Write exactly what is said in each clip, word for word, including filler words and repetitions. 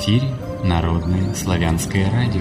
эфире Народное славянское радио.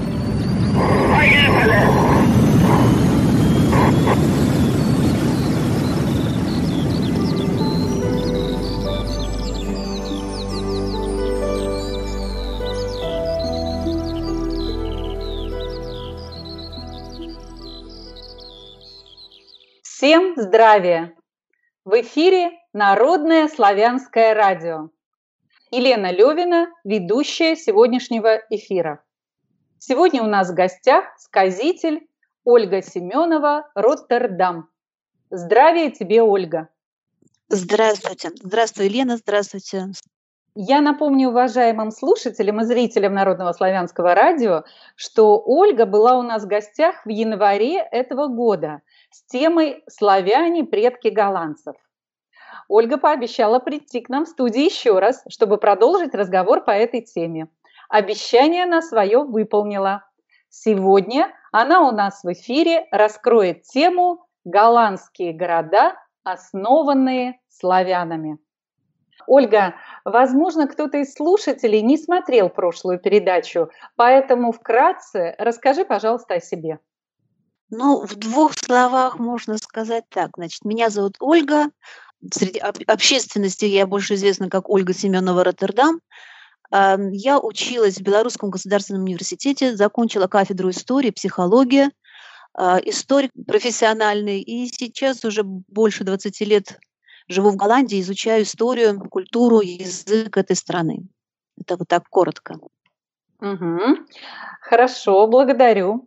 Всем здравия! В эфире Народное славянское радио. Елена Левина, ведущая сегодняшнего эфира. Сегодня у нас в гостях сказитель Ольга Семенова, Роттердам. Здравия тебе, Ольга! Здравствуйте! Здравствуй, Елена, здравствуйте! Я напомню уважаемым слушателям и зрителям Народного славянского радио, что Ольга была у нас в гостях в январе этого года с темой «Славяне, предки голландцев». Ольга пообещала прийти к нам в студию еще раз, чтобы продолжить разговор по этой теме. Обещание она свое выполнила. Сегодня она у нас в эфире раскроет тему «Голландские города, основанные славянами». Ольга, возможно, кто-то из слушателей не смотрел прошлую передачу, поэтому вкратце расскажи, пожалуйста, о себе. Ну, в двух словах можно сказать так. Значит, меня зовут Ольга. Среди общественности я больше известна как Ольга Семенова, Роттердам. Я училась в Белорусском государственном университете, закончила кафедру истории, психологии, историк профессиональный, и сейчас уже больше двадцати лет живу в Голландии, изучаю историю, культуру, язык этой страны. Это вот так коротко. Угу. Хорошо, благодарю.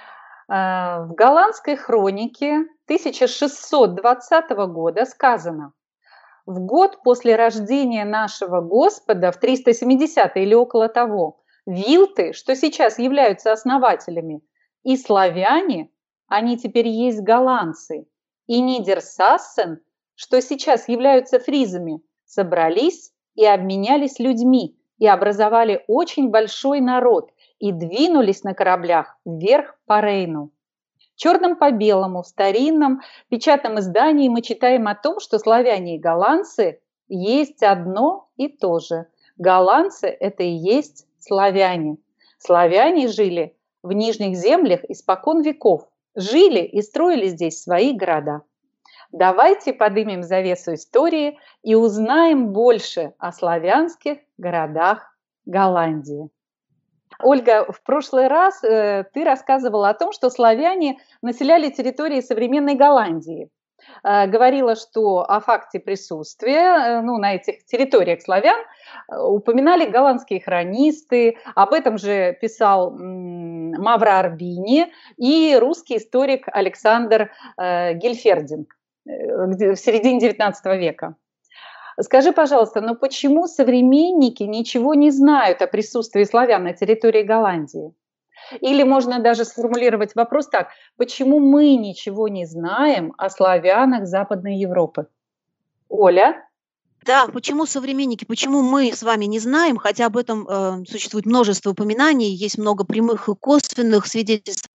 В голландской хронике тысяча шестьсот двадцатого года сказано: в год после рождения нашего Господа, в триста семидесятый или около того, вилты, что сейчас являются основателями, и славяне, они теперь есть голландцы, и Нидерсассен, что сейчас являются фризами, собрались и обменялись людьми, и образовали очень большой народ, и двинулись на кораблях вверх по Рейну. Черным по белому в старинном печатном издании мы читаем о том, что славяне и голландцы есть одно и то же. Голландцы – это и есть славяне. Славяне жили в нижних землях испокон веков, жили и строили здесь свои города. Давайте поднимем завесу истории и узнаем больше о славянских городах Голландии. Ольга, в прошлый раз э, ты рассказывала о том, что славяне населяли территории современной Голландии. Э, говорила, что о факте присутствия э, ну, на этих территориях славян э, упоминали голландские хронисты, об этом же писал м, Мавро Арбини и русский историк Александр э, Гельфердинг э, в середине девятнадцатого века. Скажи, пожалуйста, но почему современники ничего не знают о присутствии славян на территории Голландии? Или можно даже сформулировать вопрос так: почему мы ничего не знаем о славянах Западной Европы? Оля? Да, почему современники, почему мы с вами не знаем, хотя об этом э, существует множество упоминаний, есть много прямых и косвенных свидетельств.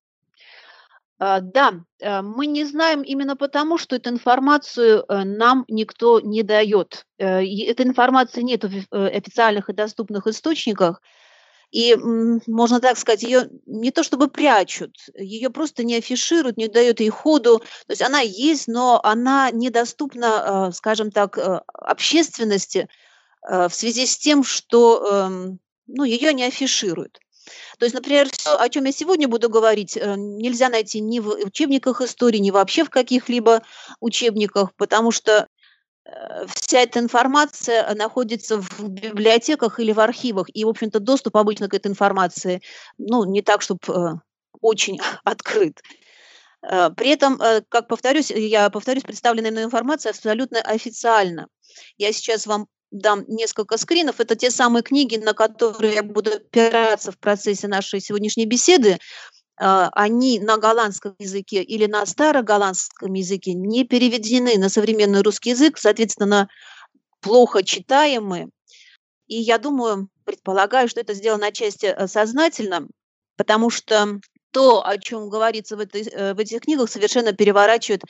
Да, мы не знаем именно потому, что эту информацию нам никто не дает. Этой информации нет в официальных и доступных источниках, и, можно так сказать, ее не то чтобы прячут, ее просто не афишируют, не дают ей ходу. То есть она есть, но она недоступна, скажем так, общественности в связи с тем, что ну, ее не афишируют. То есть, например, все, о чем я сегодня буду говорить, нельзя найти ни в учебниках истории, ни вообще в каких-либо учебниках, потому что вся эта информация находится в библиотеках или в архивах, и, в общем-то, доступ обычно к этой информации, ну, не так, чтобы очень открыт. При этом, как повторюсь, я повторюсь, представленная мной информация абсолютно официальна. Я сейчас вам дам несколько скринов. Это те самые книги, на которые я буду опираться в процессе нашей сегодняшней беседы. Они на голландском языке или на староголландском языке не переведены на современный русский язык, соответственно, плохо читаемы. И я думаю, предполагаю, что это сделано отчасти сознательно, потому что то, о чем говорится в, этой, в этих книгах, совершенно переворачивает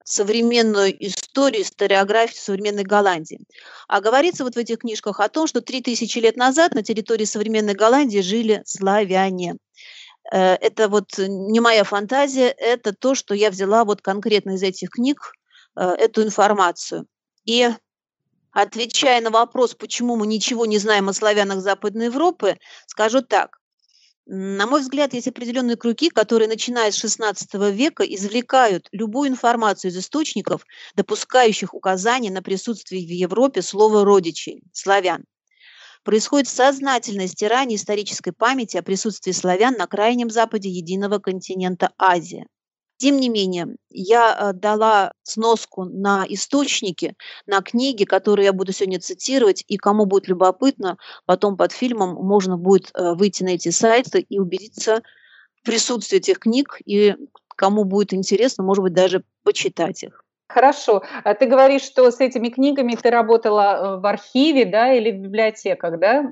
современную историю, историографию современной Голландии. А говорится вот в этих книжках о том, что три тысячи лет назад на территории современной Голландии жили славяне. Э, Это вот не моя фантазия, это то, что я взяла вот конкретно из этих книг, э, эту информацию. И отвечая на вопрос, почему мы ничего не знаем о славянах Западной Европы, скажу так. На мой взгляд, есть определенные круги, которые, начиная с шестнадцатого века, извлекают любую информацию из источников, допускающих указания на присутствие в Европе слова «родичей» – славян. Происходит сознательное стирание исторической памяти о присутствии славян на крайнем западе единого континента Азия. Тем не менее, я э, дала сноску на источники, на книги, которые я буду сегодня цитировать, и кому будет любопытно, потом под фильмом можно будет э, выйти на эти сайты и убедиться в присутствии этих книг, и кому будет интересно, может быть, даже почитать их. Хорошо. А ты говоришь, что с этими книгами ты работала э, в архиве, да, или в библиотеках, да?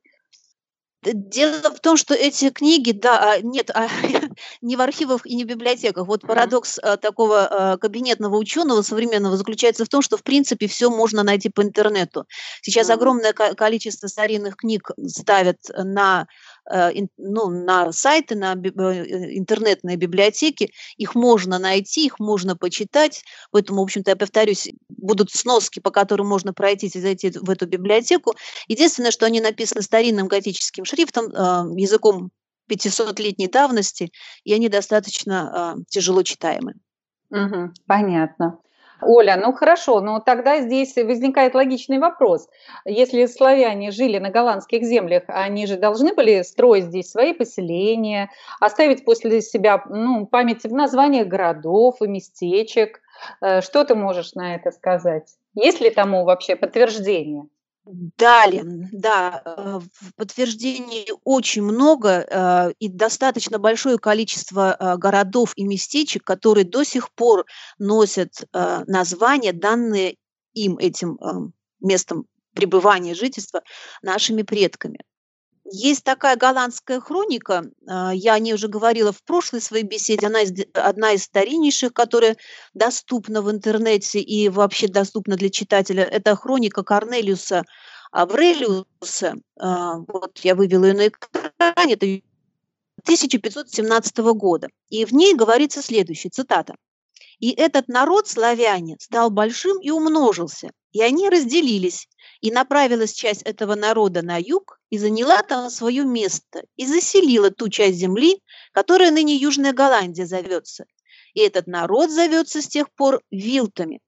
Д Дело в том, что эти книги, да, а, нет, а, не в архивах и не в библиотеках. Вот Мгм. парадокс, а, такого, а, кабинетного ученого современного заключается в том, что, в принципе, все можно найти по интернету. Сейчас М. огромное ко количество старинных книг ставят на, э, ин ну, на сайты, на биб э, интернетные библиотеки. Их можно найти, их можно почитать. Поэтому, в общем-то, я повторюсь, будут сноски, по которым можно пройтись и зайти в эту библиотеку. Единственное, что они написаны старинным готическим шрифтом, а, языком пятисотлетней давности, и они достаточно, а, тяжело читаемы. Мгм. Понятно. Оля, ну хорошо, но тогда здесь возникает логичный вопрос. Если славяне жили на голландских землях, они же должны были строить здесь свои поселения, оставить после себя, ну, память в названиях городов и местечек. Э, Что ты можешь на это сказать? Есть ли тому вообще подтверждение? Далее, м, да, э, в подтверждении очень много, э, и достаточно большое количество, э, городов и местечек, которые до сих пор носят, э, названия, данные им, этим, эм, местом пребывания, жительства, нашими предками. Есть такая голландская хроника, а, я о ней уже говорила в прошлой своей беседе, она из д одна из стариннейших, которая доступна в интернете и вообще доступна для читателя. Это хроника Корнелиуса Аврелиуса. А, вот я вывела ее на экране, это тысяча пятьсот семнадцатого года. И в ней говорится следующее, цитата: и этот народ, славяне, стал большим и умножился, и они разделились, и направилась часть этого народа на юг, и заняла там свое место, и заселила ту часть земли, которая ныне Южная Голландия зовется. И этот народ зовется с тех пор вилтами.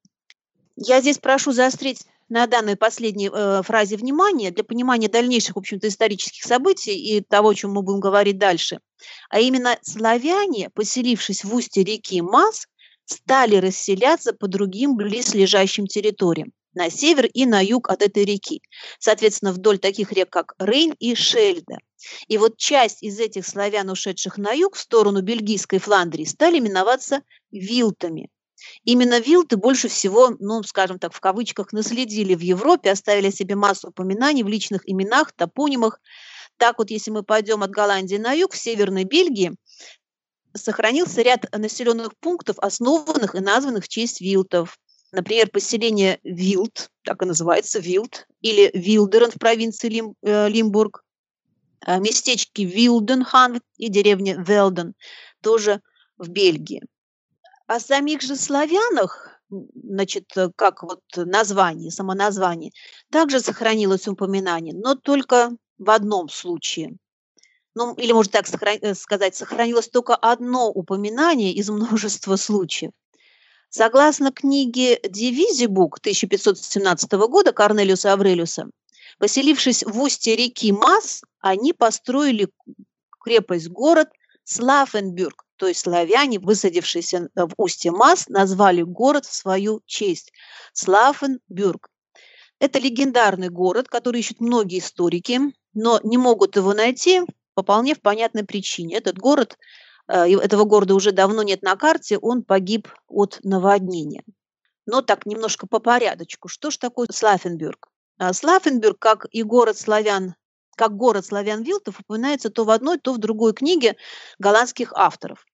Я здесь прошу заострить на данной последней э, фразе внимание для понимания дальнейших, в общем-то, исторических событий и того, о чем мы будем говорить дальше. А именно славяне, поселившись в устье реки Мас, стали расселяться по другим близлежащим территориям на север и на юг от этой реки, соответственно, вдоль таких рек, как Рейн и Шельда. И вот часть из этих славян, ушедших на юг в сторону бельгийской Фландрии, стали именоваться вилтами. Именно вилты больше всего, ну, скажем так, в кавычках, наследили в Европе, оставили себе массу упоминаний в личных именах, топонимах. Так вот, если мы пойдем от Голландии на юг, в Северной Бельгии, сохранился ряд населенных пунктов, основанных и названных в честь вилтов. Например, поселение Вилт, так и называется, Вилт, или Вилдерен в провинции Лим, э, Лимбург, а, местечки Вилденхан и деревня Велден, тоже в Бельгии. О самих же славянах, м, значит, э, как вот название, само название, также сохранилось упоминание, но только в одном случае. Ну, или, можно так сохра- э, сказать, сохранилось только одно упоминание из множества случаев. Согласно книге «Дивизибук» тысяча пятьсот семнадцатого года Корнелиуса Аврелиуса, поселившись в устье реки Мас, они построили крепость-город Слафенбюрг, то есть славяне, высадившиеся э, в устье Мас, назвали город в свою честь – Слафенбюрг. Это легендарный город, который ищут многие историки, но не могут его найти по вполне понятной причине. Этот город, э, и этого города уже давно нет на карте, он погиб от наводнения. Но так немножко по порядочку. Что ж такое Слафенбюрг? А, Слафенбюрг, как и город славян, как город славян-вилтов, упоминается то в одной, то в другой книге голландских авторов.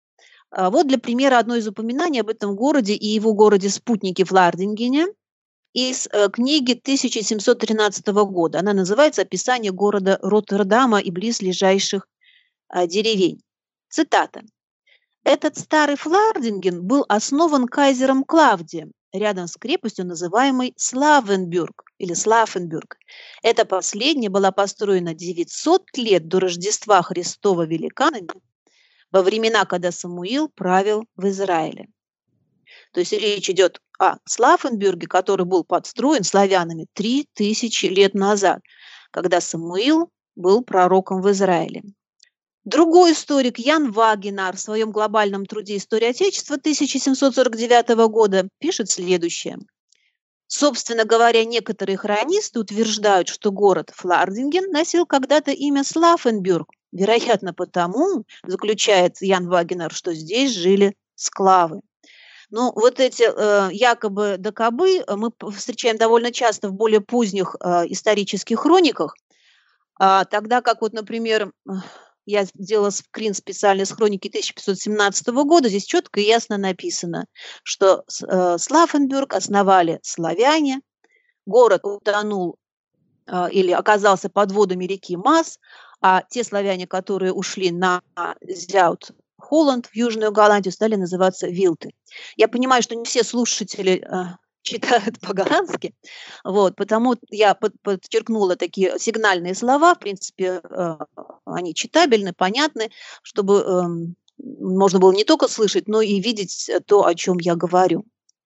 А вот для примера одно из упоминаний об этом городе и его городе-спутнике Влардингене из э, книги тысяча семьсот тринадцатого года. Она называется «Описание города Роттердама и близлежащих а, деревень». Цитата. «Этот старый Флардинген был основан кайзером Клавдием рядом с крепостью, называемой Славенбюрг или Слафенбюрг. Эта последняя была построена девятьсот лет до Рождества Христова великанами во времена, когда Самуил правил в Израиле». То есть речь идет о Слафенбюрге, который был подстроен славянами три тысячи лет назад, когда Самуил был пророком в Израиле. Другой историк Ян Вагенар в своем глобальном труде «История Отечества» тысяча семьсот сорок девятого года пишет следующее. Собственно говоря, некоторые хронисты утверждают, что город Флардинген носил когда-то имя Слафенбюрг, вероятно потому, заключает Ян Вагенар, что здесь жили склавы. Ну, вот эти э, якобы докобы мы встречаем довольно часто в более поздних э, исторических хрониках, а, тогда как вот, например, я сделала скрин специально с хроники тысяча пятьсот семнадцатого года, здесь четко и ясно написано, что э, Слафенбюрг основали славяне, город утонул э, или оказался под водами реки Мас, а те славяне, которые ушли на Зяут, Холланд, в Южную Голландию, стали называться вилты. Я понимаю, что не все слушатели э, читают по-голландски, вот, потому я под, подчеркнула такие сигнальные слова, в принципе, э, они читабельны, понятны, чтобы э, можно было не только слышать, но и видеть то, о чем я говорю.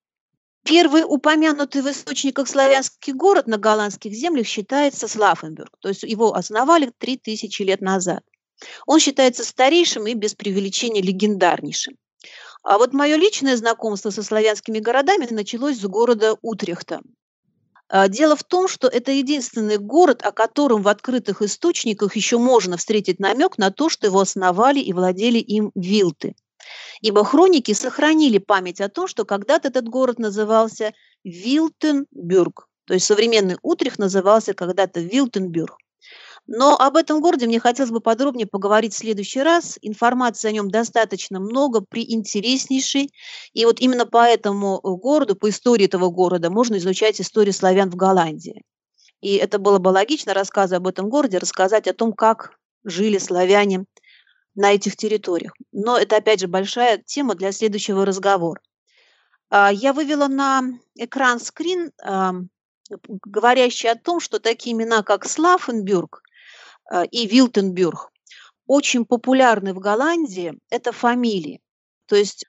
Первый упомянутый в источниках славянский город на голландских землях считается Слафенбюрг, то есть его основали три тысячи лет назад. Он считается старейшим и без преувеличения легендарнейшим. А вот мое личное знакомство со славянскими городами началось с города Утрехта. Дело в том, что это единственный город, о котором в открытых источниках еще можно встретить намек на то, что его основали и владели им вилты. Ибо хроники сохранили память о том, что когда-то этот город назывался Вилтенбюрг, то есть современный Утрехт назывался когда-то Вилтенбюрг. Но об этом городе мне хотелось бы подробнее поговорить в следующий раз. Информации о нем достаточно много, приинтереснейшей. И вот именно по этому городу, по истории этого города, можно изучать историю славян в Голландии. И это было бы логично, рассказывая об этом городе, рассказать о том, как жили славяне на этих территориях. Но это, опять же, большая тема для следующего разговора. Я вывела на экран скрин, говорящий о том, что такие имена, как Слафенбюрг и Вилтенбюрг, очень популярны в Голландии, это фамилии. То есть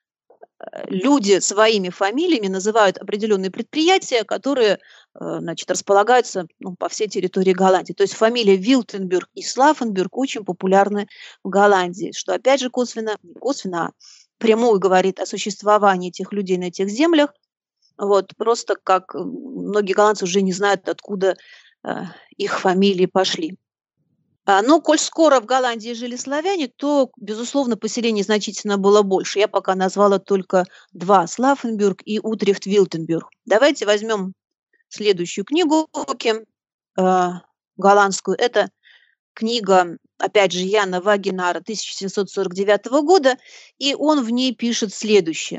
люди своими фамилиями называют определенные предприятия, которые, значит, располагаются, ну, по всей территории Голландии. То есть фамилия Вилтенбюрг и Слафенбюрг очень популярны в Голландии, что опять же косвенно, не косвенно, а прямую говорит о существовании этих людей на этих землях. Вот, просто как многие голландцы уже не знают, откуда э, их фамилии пошли. А, но коль скоро в Голландии жили славяне, то, безусловно, поселений значительно было больше. Я пока назвала только два – Слафенбюрг и Утрехт-Вилтенбюрг. Давайте возьмем следующую книгу э, голландскую. Это книга, опять же, Яна Вагенара тысяча семьсот сорок девятого года, и он в ней пишет следующее.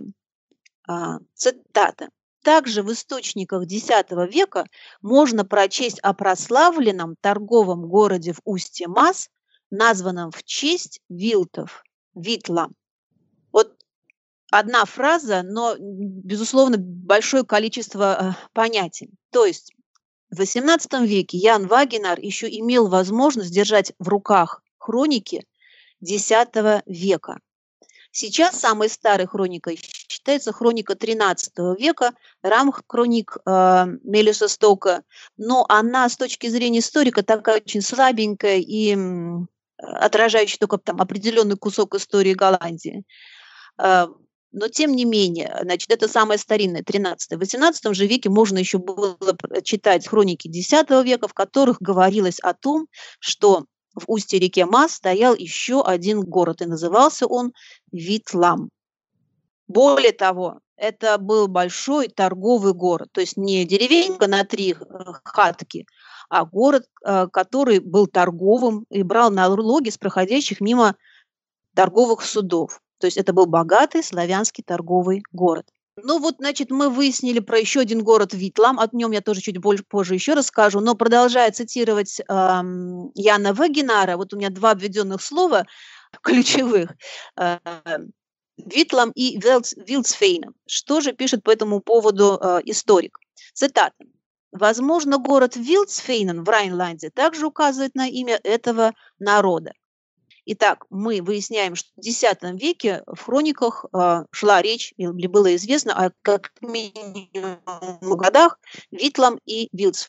А, цитата. Также в источниках X века можно прочесть о прославленном торговом городе в устье Мас, названном в честь вилтов – Витла. Вот одна фраза, но, безусловно, большое количество понятий. То есть в восемнадцатом веке Ян Вагенар еще имел возможность держать в руках хроники X века. Сейчас самой старой хроникой считается хроника тринадцатого века, Рамхроник э, Мелиса Стока, но она с точки зрения историка такая очень слабенькая и м, отражающая только там определенный кусок истории Голландии. Э, но тем не менее, значит, это самая старинная, тринадцатая. В восемнадцатом же веке можно еще было читать хроники X века, в которых говорилось о том, что в устье реки Мас стоял еще один город, и назывался он Витлам. Более того, это был большой торговый город, то есть не деревенька на три хатки, а город, который был торговым и брал налоги с проходящих мимо торговых судов. То есть это был богатый славянский торговый город. Ну вот, значит, мы выяснили про еще один город Витлам, о нем я тоже чуть больше, позже еще расскажу, но продолжая цитировать эм, Яна Вагенара, вот у меня два обведенных слова ключевых, э, Витлам и Вилдсфейн. Что же пишет по этому поводу э, историк? Цитата. Возможно, город Вилдсфейн в Райнланде также указывает на имя этого народа. Итак, мы выясняем, что в десятом веке в хрониках э, шла речь, или было известно о как минимум годах Витлам и Вилдсфейн.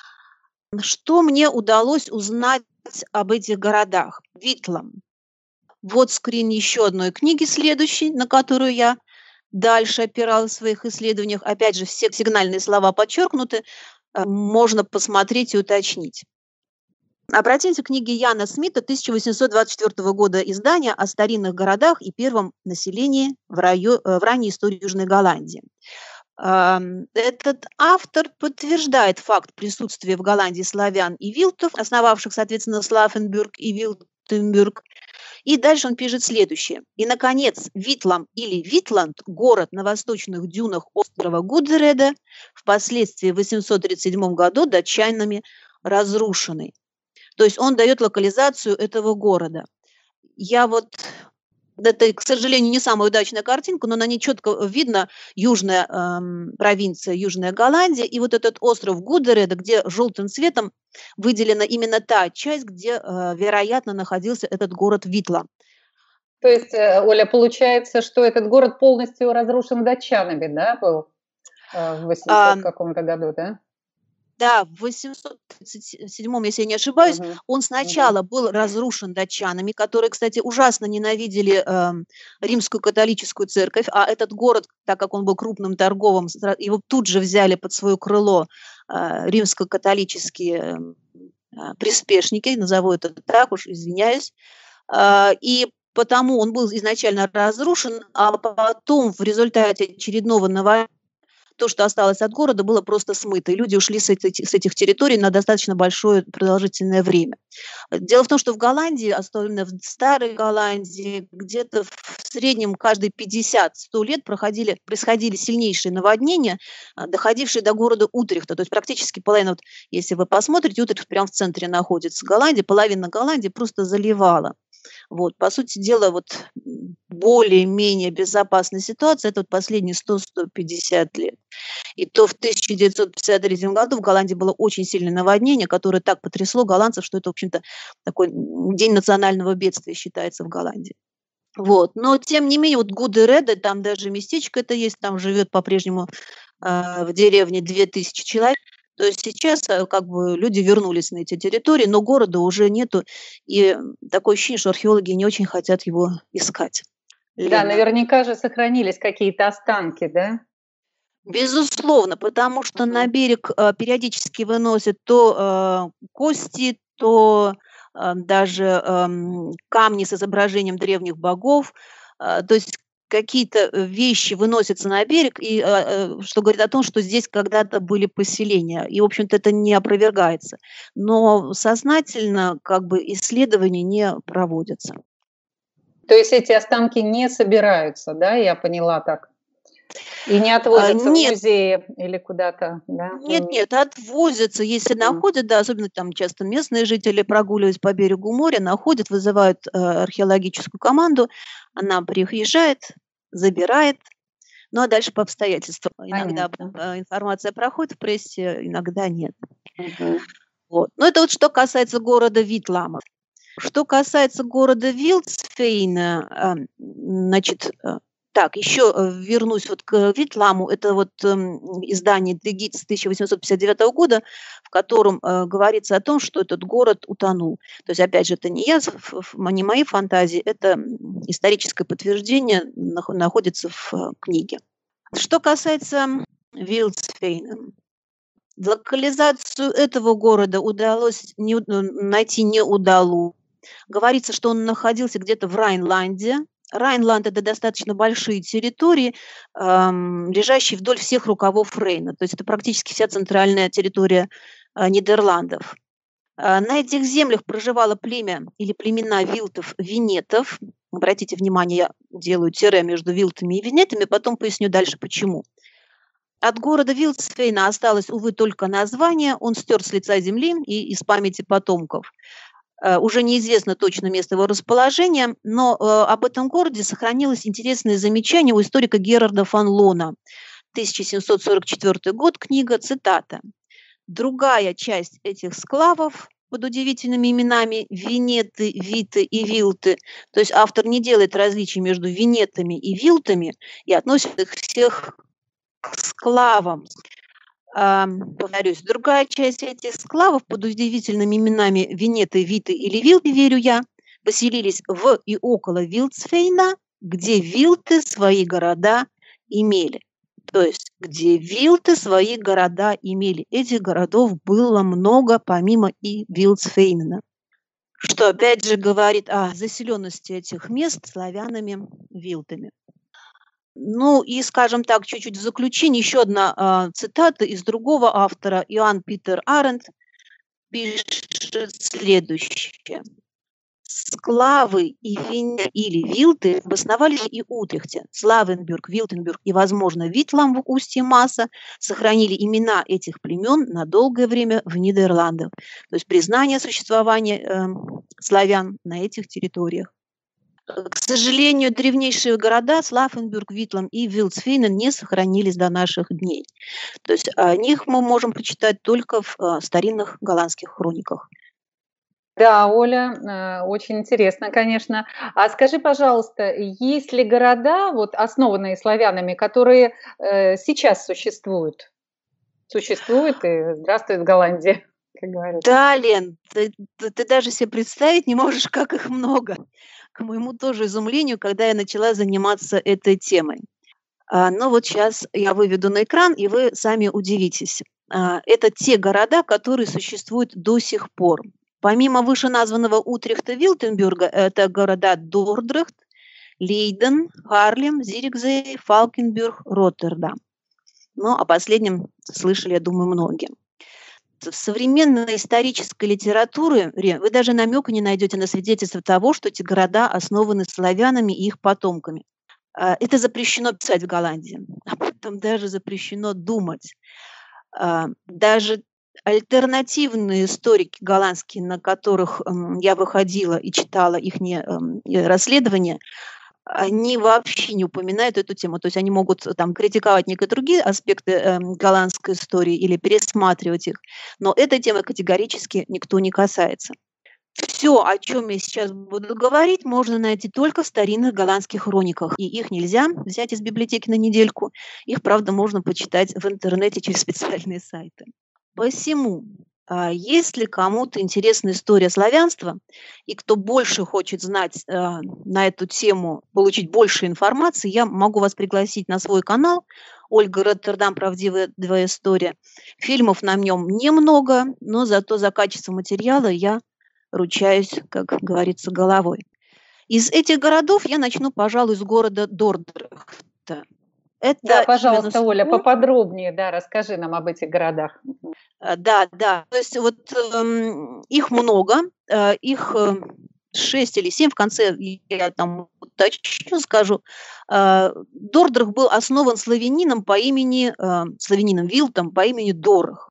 Что мне удалось узнать об этих городах? Витлам. Вот скрин еще одной книги следующей, на которую я дальше опиралась в своих исследованиях. Опять же, все сигнальные слова подчеркнуты, можно посмотреть и уточнить. Обратимся к книге Яна Смита тысяча восемьсот двадцать четвёртого года издания о старинных городах и первом населении в, райо... в ранней истории Южной Голландии. Этот автор подтверждает факт присутствия в Голландии славян и вилтов, основавших, соответственно, Славенбург и Вилтенбург. И дальше он пишет следующее. И, наконец, Витлам или Витланд, город на восточных дюнах острова Гудереда, впоследствии в восемьсот тридцать седьмом году датчанами разрушенный. То есть он дает локализацию этого города. Я вот, это, к сожалению, не самая удачная картинка, но на ней четко видно южная эм, провинция, Южная Голландия, и вот этот остров Гудереда, где желтым цветом выделена именно та часть, где, э, вероятно, находился этот город Витлам. То есть, Оля, получается, что этот город полностью разрушен датчанами, да, был э, в восемьсотом каком-то году, да? Да, в восемьсот тридцать седьмом, если я не ошибаюсь, Мгм. он сначала Мгм. был разрушен датчанами, которые, кстати, ужасно ненавидели э, римскую католическую церковь, а этот город, так как он был крупным торговым, сра- его тут же взяли под свое крыло э, римско-католические э, приспешники, назову это так уж, извиняюсь, Э, и потому он был изначально разрушен, а потом в результате очередного наводнения то, что осталось от города, было просто смыто, и люди ушли с этих, с этих территорий на достаточно большое продолжительное время. Дело в том, что в Голландии, особенно в Старой Голландии, где-то в среднем каждые пятьдесят-сто лет проходили, происходили сильнейшие наводнения, а, доходившие до города Утрехта. То есть практически половина, вот, если вы посмотрите, Утрехт прямо в центре находится Голландии, половина Голландии просто заливала. Вот, по сути дела, вот м, более-менее безопасная ситуация это вот последние сто-сто пятьдесят лет. И то в тысяча девятьсот пятьдесят третьем году в Голландии было очень сильное наводнение, которое так потрясло голландцев, что это, в общем-то, такой м, день национального бедствия считается в Голландии. Вот. Но, тем не менее, вот Гудереда, там даже местечко это есть, там живет по-прежнему э, в деревне две тысячи человек. То есть сейчас э, как бы люди вернулись на эти территории, но города уже нету, и м, такое ощущение, что археологи не очень хотят его искать. Да, Лена. наверняка же сохранились какие-то останки, да? Безусловно, потому что на Мгм. берег э, периодически выносят то э, кости, то э, даже эм, камни с изображением древних богов. Э, то есть какие-то э, вещи выносятся на берег, и, э, э, что говорит о том, что здесь когда-то были поселения. И, в общем-то, это не опровергается. Но сознательно как бы исследования не проводятся. То есть эти останки не собираются, да, я поняла так? И не А, отвозятся в Нет, музеи или куда-то, да? Нет, нет, отвозятся, если Мгм. находят, да, особенно там часто местные жители, прогуливаясь по берегу моря, находят, вызывают э, археологическую команду, она приезжает, забирает, ну а дальше по обстоятельствам. Иногда Понятно. э, информация проходит в прессе, иногда нет. Мгм. Вот. Но это вот что касается города Витлама. Что касается города Вилдсфейна, а, значит, э, так, еще э, вернусь вот к Витламу. Это вот эм, издание «De Gids» тысяча восемьсот пятьдесят девятого года, в котором э, говорится о том, что этот город утонул. То есть, опять же, это не я, ф- ф- не мои фантазии, это м, историческое подтверждение нах- находится в э, книге. Что касается Вилдсфейна, локализацию этого города удалось не, у- найти не удалось. Говорится, что он находился где-то в Райнланде. Райнланд – это достаточно большие территории, ам, лежащие вдоль всех рукавов Рейна. То есть это практически вся центральная территория а, Нидерландов. А, На этих землях проживало племя или племена вилтов-венетов. Обратите внимание, я делаю тире между вилтами и венетами, потом поясню дальше почему. От города Вилсфейна осталось, увы, только название, он стер с лица земли и из памяти потомков. Э, Уже неизвестно точно место его расположения, но э, об этом городе сохранилось интересное замечание у историка Герарда фон Лона. тысяча семьсот сорок четвёртый год, книга, цитата. Другая часть этих склавов под удивительными именами Венеты, Виты и Вилты. То есть автор не делает различий между Венетами и Вилтами и относит их всех к склавам. А, повторюсь, другая часть этих склавов под удивительными именами Венеты, Виты или Вилты, верю я, поселились в и около Вилсфейна, где вилты свои города имели. То есть, где вилты свои города имели. Этих городов было много, помимо и Вилсфейна. Что опять же говорит о заселенности этих мест славянами-вилтами. Ну и, скажем так, чуть-чуть в заключение еще одна а, цитата из другого автора, Иоанн Питер Арендт пишет следующее. Склавы и вене или вилты обосновались и Утрехте. Славенбюрг, Вилтенбюрг и, возможно, Витлам в устье Масса сохранили имена этих племен на долгое время в Нидерландах. То есть признание существования э, славян на этих территориях. К сожалению, древнейшие города Славенбюрг, Витлам и Вилсфейнен не сохранились до наших дней. То есть о них мы можем прочитать только в э, старинных голландских хрониках. Да, Оля, э, очень интересно, конечно. А скажи, пожалуйста, есть ли города, вот основанные славянами, которые э, сейчас существуют? Существуют и здравствует Голландия, как говорят. Да, Лен, ты, ты- ты даже себе представить не можешь, как их много. К моему тоже изумлению, когда я начала заниматься этой темой. А, но вот сейчас я выведу на экран, и вы сами удивитесь. А, это те города, которые существуют до сих пор. Помимо вышеназванного Утрехта, Вилтенбюрга, это города Дордрехт, Лейден, Харлем, Зирикзей, Фалкенбюрг, Роттердам. Ну, о последнем слышали, я думаю, многие. В современной исторической литературе вы даже намека не найдете на свидетельство того, что эти города основаны славянами и их потомками. А, Это запрещено писать в Голландии, об этом даже запрещено думать. А, Даже альтернативные историки голландские, на которых м, я выходила и читала их расследования, они вообще не упоминают эту тему. То есть они могут э, там критиковать некие другие аспекты эм, голландской истории или пересматривать их, но этой темы категорически никто не касается. Все, о чем я сейчас буду говорить, можно найти только в старинных голландских хрониках, и их нельзя взять из библиотеки на недельку. Их, правда, можно почитать в интернете через специальные сайты. Посему, а, если кому-то интересна история славянства, и кто больше хочет знать а, на эту тему, получить больше информации, я могу вас пригласить на свой канал «Ольга Роттердам. Правдивая история». Фильмов на нем немного, но зато за качество материала я ручаюсь, как говорится, головой. Из этих городов я начну, пожалуй, с города Дордрехта. Это Да, именно пожалуйста, Оля, слово- поподробнее, да, расскажи нам об этих городах. Мгм. А, Да, да. То есть вот эм, их много, э, их э, шесть или семь, в конце я там уточню, скажу. Э, Дордрах был основан славянином по имени, э, славянином Вилтом по имени Дорох.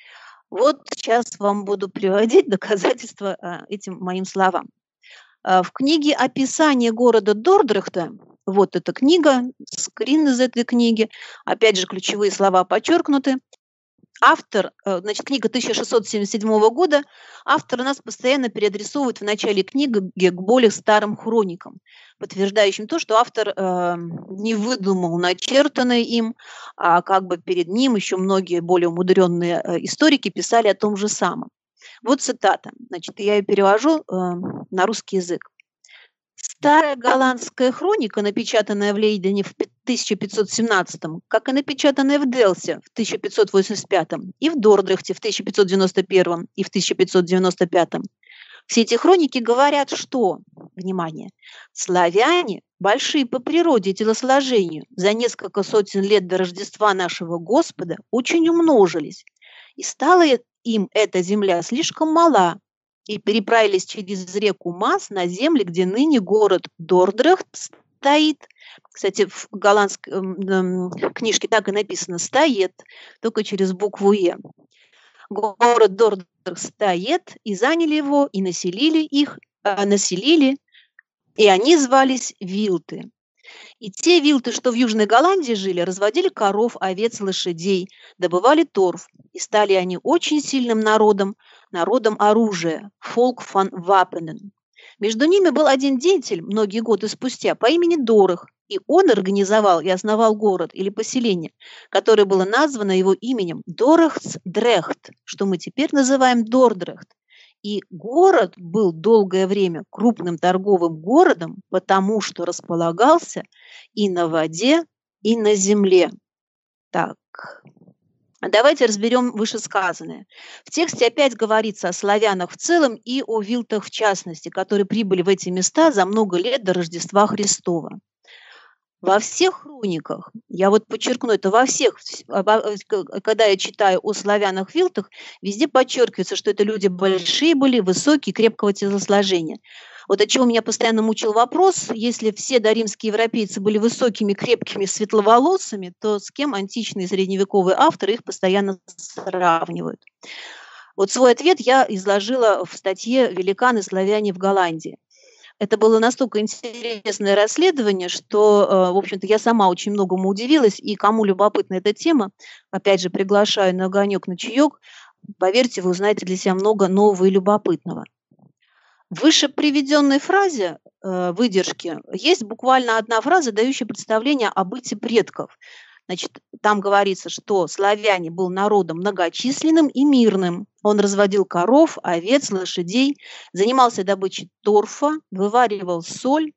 Вот сейчас вам буду приводить доказательства а, этим моим словам. А, В книге «Описание города Дордрехта», вот эта книга, скрин из этой книги, опять же ключевые слова подчеркнуты. Автор, э, значит, книга тысяча шестьсот семьдесят седьмого года, автор нас постоянно переадресовывает в начале книги к более старым хроникам, подтверждающим то, что автор э, не выдумал начертанное им, а как бы перед ним еще многие более умудренные э, историки писали о том же самом. Вот цитата, значит, я ее перевожу э, на русский язык. Старая голландская хроника, напечатанная в Лейдене в тысяча пятьсот семнадцатом, как и напечатанная в Делсе в тысяча пятьсот восемьдесят пятом, и в Дордрехте в тысяча пятьсот девяносто первом и в тысяча пятьсот девяносто пятом. Все эти хроники говорят, что, внимание, славяне, большие по природе и телосложению, за несколько сотен лет до Рождества нашего Господа очень умножились, и стало им эта земля слишком мала, и переправились через реку Мас на земли, где ныне город Дордрехт стоит. Кстати, в голландской м, книжке так и написано «стоит», только через букву «е». Город Дордрехт стоит, и заняли его, и населили их, а, населили, и они звались Вилты. И те вилты, что в Южной Голландии жили, разводили коров, овец, лошадей, добывали торф. И стали они очень сильным народом, народом оружия, фолк фан Вапенен. Между ними был один деятель, многие годы спустя, по имени Дорох, и он организовал и основал город или поселение, которое было названо его именем Дорохтс-Дрехт, что мы теперь называем Дордрехт. И город был долгое время крупным торговым городом, потому что располагался и на воде, и на земле. Так, давайте разберем вышесказанное. В тексте опять говорится о славянах в целом и о вилтах в частности, которые прибыли в эти места за много лет до Рождества Христова. Во всех хрониках, я вот подчеркну это, во всех, когда я читаю о славянах-вилтах, везде подчеркивается, что это люди большие были, высокие, крепкого телосложения. Вот от чего меня постоянно мучил вопрос, если все доримские европейцы были высокими, крепкими, светловолосыми, то с кем античные и средневековые авторы их постоянно сравнивают? Вот свой ответ я изложила в статье «Великаны славяне в Голландии». Это было настолько интересное расследование, что, в общем-то, я сама очень многому удивилась, и кому любопытна эта тема, опять же, приглашаю на огонек, на чаек, поверьте, вы узнаете для себя много нового и любопытного. В выше приведенной фразе э, выдержки есть буквально одна фраза, дающая представление о быте предков. Значит, там говорится, что славяне был народом многочисленным и мирным. Он разводил коров, овец, лошадей, занимался добычей торфа, вываривал соль,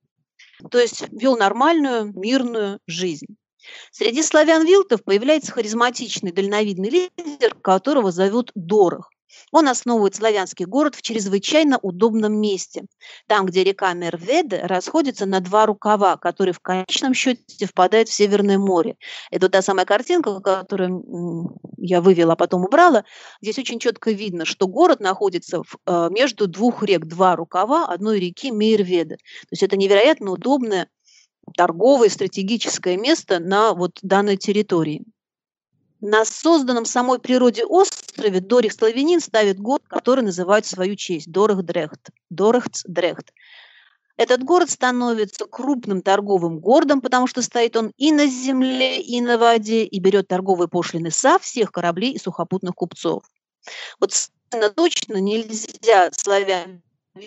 то есть вел нормальную, мирную жизнь. Среди славян-вилтов появляется харизматичный, дальновидный лидер, которого зовут Дорох. Он основывает славянский город в чрезвычайно удобном месте, там, где река Мерведе расходится на два рукава, которые в конечном счете впадают в Северное море. Это та самая картинка, которую я вывела, а потом убрала. Здесь очень четко видно, что город находится в, между двух рек, два рукава одной реки Мерведе. То есть это невероятно удобное торговое стратегическое место на вот данной территории. На созданном самой природе острове Дорих-славянин ставит город, который называют в свою честь Дорох-Дрехт, Дорохтс-Дрехт. Этот город становится крупным торговым городом, потому что стоит он и на земле, и на воде, и берет торговые пошлины со всех кораблей и сухопутных купцов. Вот совершенно точно нельзя славян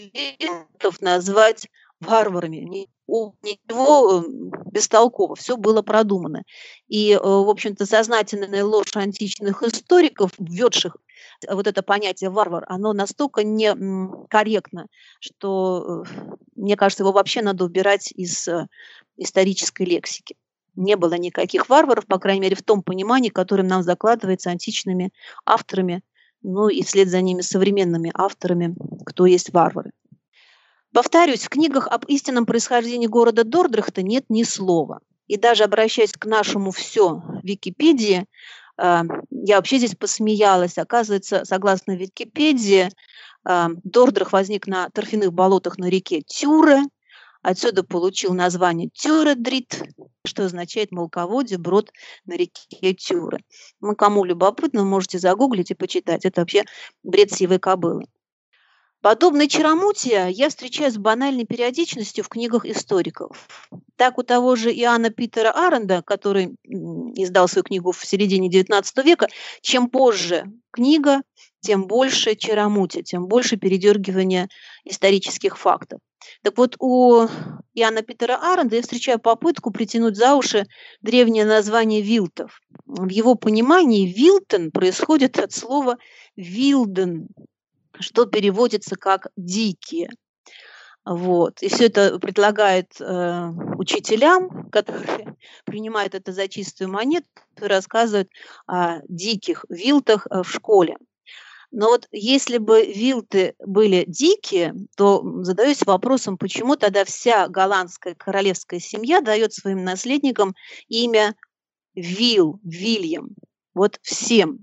назвать варварами. Ничего бестолково, все было продумано. И, в общем-то, сознательная ложь античных историков, введших вот это понятие «варвар», оно настолько некорректно, что, мне кажется, его вообще надо убирать из исторической лексики. Не было никаких варваров, по крайней мере, в том понимании, которым нам закладывается античными авторами, ну и вслед за ними современными авторами, кто есть варвары. Повторюсь, в книгах об истинном происхождении города Дордрехта нет ни слова. И даже обращаясь к нашему все Википедии, э, я вообще здесь посмеялась. Оказывается, согласно Википедии, э, Дордрехт возник на торфяных болотах на реке Тюре. Отсюда получил название Тюредрит, что означает «мелководье, брод на реке Тюре». Ну, кому любопытно, можете загуглить и почитать. Это вообще бред сивой кобылы. Подобные чаромутия я встречаю с банальной периодичностью в книгах историков. Так у того же Иоанна Питера Аренда, который издал свою книгу в середине девятнадцатого века, чем позже книга, тем больше чаромутия, тем больше передергивания исторических фактов. Так вот, у Иоанна Питера Аренда я встречаю попытку притянуть за уши древнее название вилтов. В его понимании вилтен происходит от слова «вилден», что переводится как «дикие». Вот. И все это предлагает э, учителям, которые принимают это за чистую монету, и рассказывают о диких вилтах в школе. Но вот если бы вилты были дикие, то задаюсь вопросом, почему тогда вся голландская королевская семья дает своим наследникам имя Вил, Вильям. Вот всем.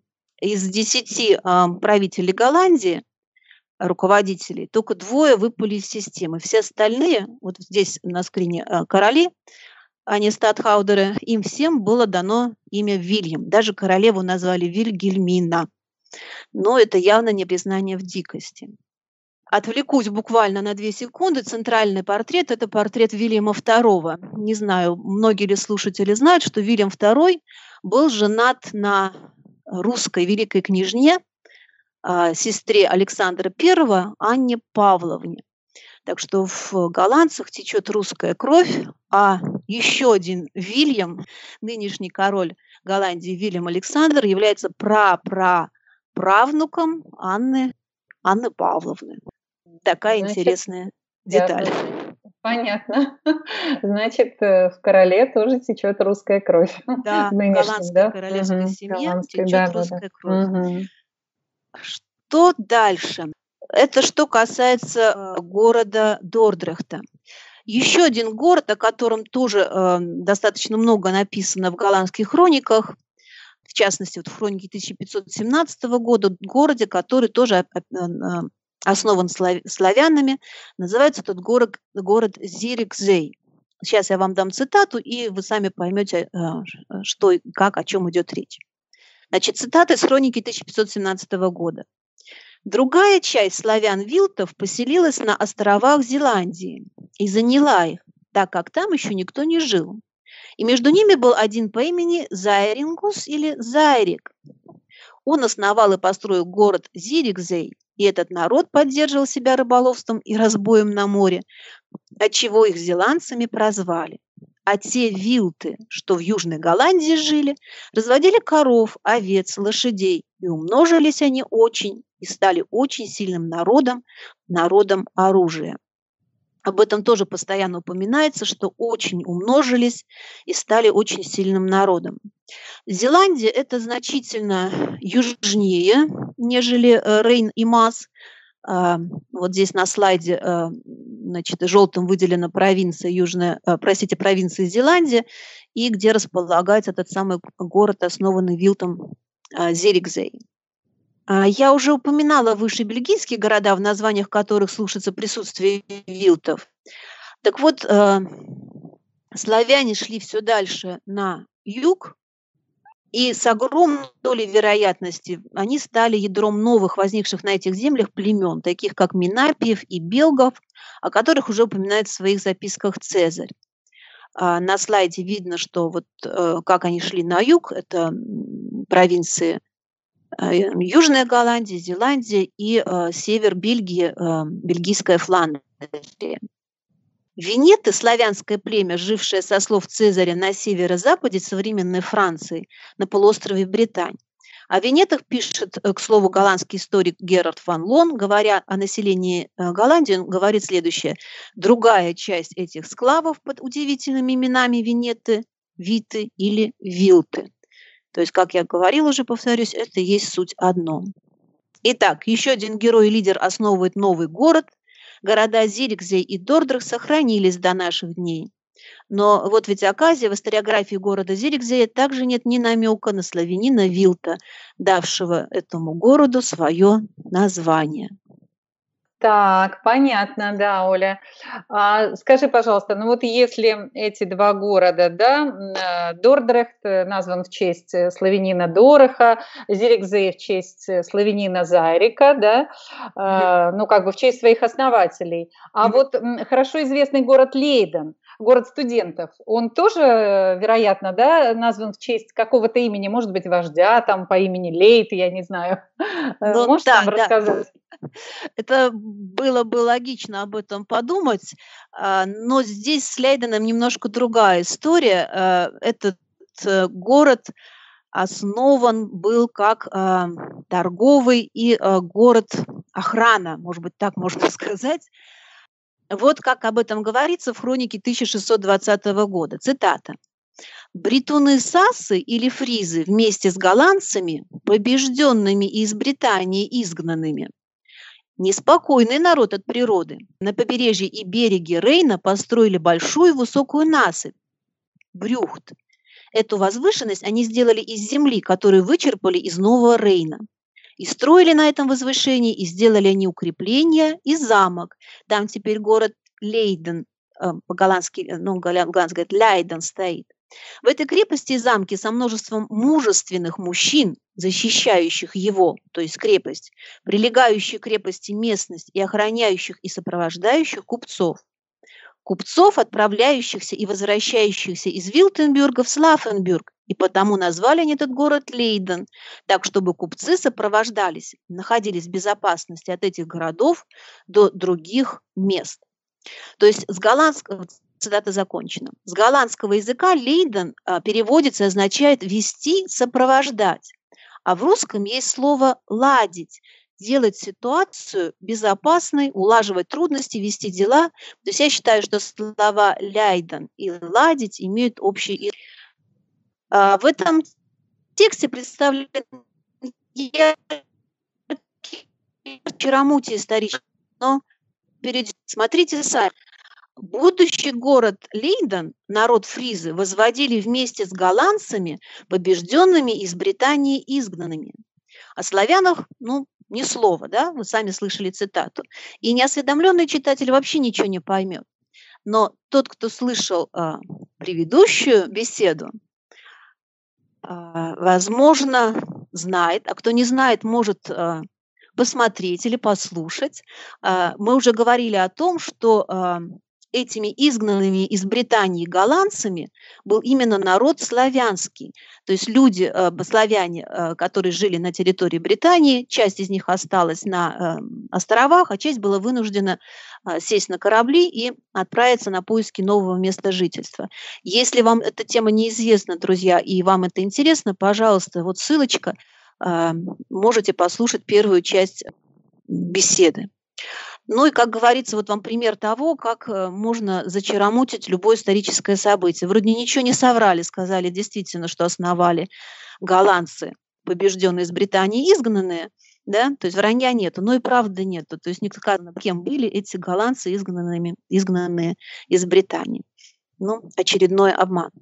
из десяти а, правителей Голландии, руководителей, только двое выпали из системы. Все остальные, вот здесь на скрине а, короли, а не статхаудеры, им всем было дано имя Вильям. Даже королеву назвали Вильгельмина. Но это явно не признание в дикости. Отвлекусь буквально на две секунды. Центральный портрет – это портрет Вильяма второго. Не знаю, многие ли слушатели знают, что Вильям второй был женат на русской великой княжне, сестре Александра Первого, Анне Павловне. Так что в голландцах течет русская кровь, а еще один Вильям, нынешний король Голландии Вильям Александр, является прапраправнуком Анны, Анны Павловны. Такая Значит, интересная деталь. Да, понятно. Значит, в короле тоже течет русская кровь. Да, в голландской да? королевской угу, семье течет да, русская да, кровь. Угу. Что дальше? Это что касается города Дордрехта. Еще один город, о котором тоже э, достаточно много написано в голландских хрониках, в частности, вот в хронике тысяча пятьсот семнадцатого года, городе, который тоже основан славянами, называется этот город, город Зирикзей. Сейчас я вам дам цитату, и вы сами поймете, что и как, о чем идет речь. Значит, цитата из хроники тысяча пятьсот семнадцатого года. Другая часть славян-вилтов поселилась на островах Зеландии и заняла их, так как там еще никто не жил. И между ними был один по имени Зайрингус или Зайрик. Он основал и построил город Зирикзей, и этот народ поддерживал себя рыболовством и разбоем на море, отчего их зеландцами прозвали. А те вилты, что в Южной Голландии жили, разводили коров, овец, лошадей, и умножились они очень, и стали очень сильным народом, народом оружия. Об этом тоже постоянно упоминается, что очень умножились и стали очень сильным народом. Зеландия – это значительно южнее, нежели Рейн и Маас. Вот здесь на слайде, значит, желтым выделена провинция Южная, простите, провинция Зеландия, и где располагается этот самый город, основанный Вилтом Зирикзей. Я уже упоминала выше бельгийские города, в названиях которых слышится присутствие вилтов. Так вот, славяне шли все дальше на юг, и с огромной долей вероятности они стали ядром новых, возникших на этих землях племен, таких как Минапиев и Белгов, о которых уже упоминает в своих записках Цезарь. На слайде видно, что вот как они шли на юг, это провинции Южная Голландия, Зеландия и э, север Бельгии, э, бельгийская Фландрия. Венеты, славянское племя, жившее со слов Цезаря на северо-западе современной Франции, на полуострове Британь. О венетах пишет, к слову, голландский историк Герард ван Лон, говоря о населении Голландии, он говорит следующее. Другая часть этих склавов под удивительными именами венеты, виты или вилты. То есть, как я говорила уже, повторюсь, это и есть суть одно. Итак, еще один герой и лидер основывает новый город. Города Зирикзей и Дордрехт сохранились до наших дней. Но вот ведь оказия в историографии города Зирикзея также нет ни намека на славянина Вилта, давшего этому городу свое название. Так, понятно, да, Оля. А, скажи, пожалуйста, ну вот если эти два города, да, Дордрехт назван в честь славянина Дореха, Зирикзей в честь славянина Зайрика, да, mm-hmm. а, ну как бы в честь своих основателей. А mm-hmm. вот хорошо известный город Лейден, город студентов, он тоже, вероятно, да, назван в честь какого-то имени, может быть, вождя, там по имени Лейд, я не знаю. Ну, Можешь да, нам да. рассказать? Это было бы логично об этом подумать, но здесь с Лейденом немножко другая история. Этот город основан был как торговый и город охрана, может быть, так можно сказать. Вот как об этом говорится в хронике тысяча шестьсот двадцатого года. Цитата. «Бретуны-сасы или фризы вместе с голландцами, побежденными и из Британии изгнанными, неспокойный народ от природы, на побережье и береге Рейна построили большую высокую насыпь – Брюхт. Эту возвышенность они сделали из земли, которую вычерпали из Нового Рейна. И строили на этом возвышении, и сделали они укрепления и замок. Там теперь город Лейден, э, по-голландски, э, ну, голландцы говорят, Лейден стоит. В этой крепости и замке со множеством мужественных мужчин, защищающих его, то есть крепость, прилегающую к крепости местность и охраняющих и сопровождающих купцов. Купцов, отправляющихся и возвращающихся из Вилтенбюрга в Слафенбюрг, и потому назвали они этот город Лейден, так чтобы купцы сопровождались, находились в безопасности от этих городов до других мест. То есть с голландского, цитата закончена, с голландского языка Лейден а, переводится и означает «вести», «сопровождать», а в русском есть слово «ладить», делать ситуацию безопасной, улаживать трудности, вести дела. То есть я считаю, что слова «ляйден» и «ладить» имеют общий язык. А, в этом тексте представлен чаромутие историческое, но перед... смотрите сами. Будущий город Лейден народ фризы возводили вместе с голландцами, побежденными из Британии изгнанными. О славянах, ну, ни слова, да, вы сами слышали цитату. И неосведомленный читатель вообще ничего не поймет. Но тот, кто слышал а, предыдущую беседу, а, возможно, знает, а кто не знает, может а, посмотреть или послушать. А, мы уже говорили о том, что а, этими изгнанными из Британии голландцами был именно народ славянский. То есть люди, э, славяне, э, которые жили на территории Британии, часть из них осталась на э, островах, а часть была вынуждена э, сесть на корабли и отправиться на поиски нового места жительства. Если вам эта тема неизвестна, друзья, и вам это интересно, пожалуйста, вот ссылочка, э, можете послушать первую часть беседы. Ну и, как говорится, вот вам пример того, как можно зачаромутить любое историческое событие. Вроде ничего не соврали, сказали действительно, что основали голландцы, побежденные из Британии, изгнанные, да, то есть вранья нету, но и правды нету. То есть не сказано, кем были эти голландцы, изгнанными, изгнанные из Британии. Ну, очередной обман.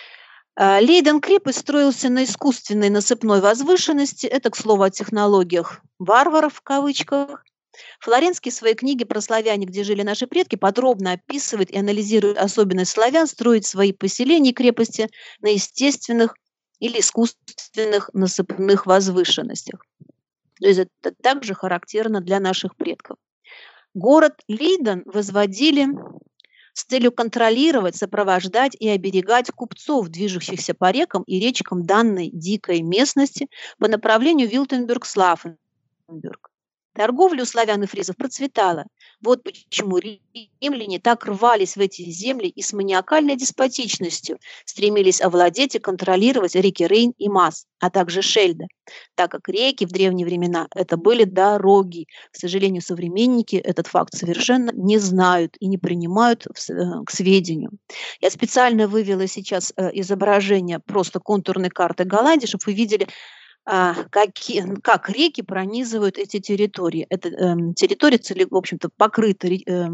Лейден крепость строился на искусственной насыпной возвышенности. Это, к слову, о технологиях варваров в кавычках. Флоренский в своей книге про славяне, где жили наши предки, подробно описывает и анализирует особенность славян строить свои поселения и крепости на естественных или искусственных насыпных возвышенностях. То есть это также характерно для наших предков. Город Лейден возводили с целью контролировать, сопровождать и оберегать купцов, движущихся по рекам и речкам данной дикой местности по направлению Вилтенбюрг-Слафенбюрг. Торговля у славян и фризов процветала. Вот почему римляне так рвались в эти земли и с маниакальной деспотичностью стремились овладеть и контролировать реки Рейн и Маас, а также Шельда, так как реки в древние времена это были дороги. К сожалению, современники этот факт совершенно не знают и не принимают к сведению. Я специально вывела сейчас изображение просто контурной карты Голландии, чтобы вы видели, Как, как реки пронизывают эти территории. Это э, территория, в общем-то, покрыта э,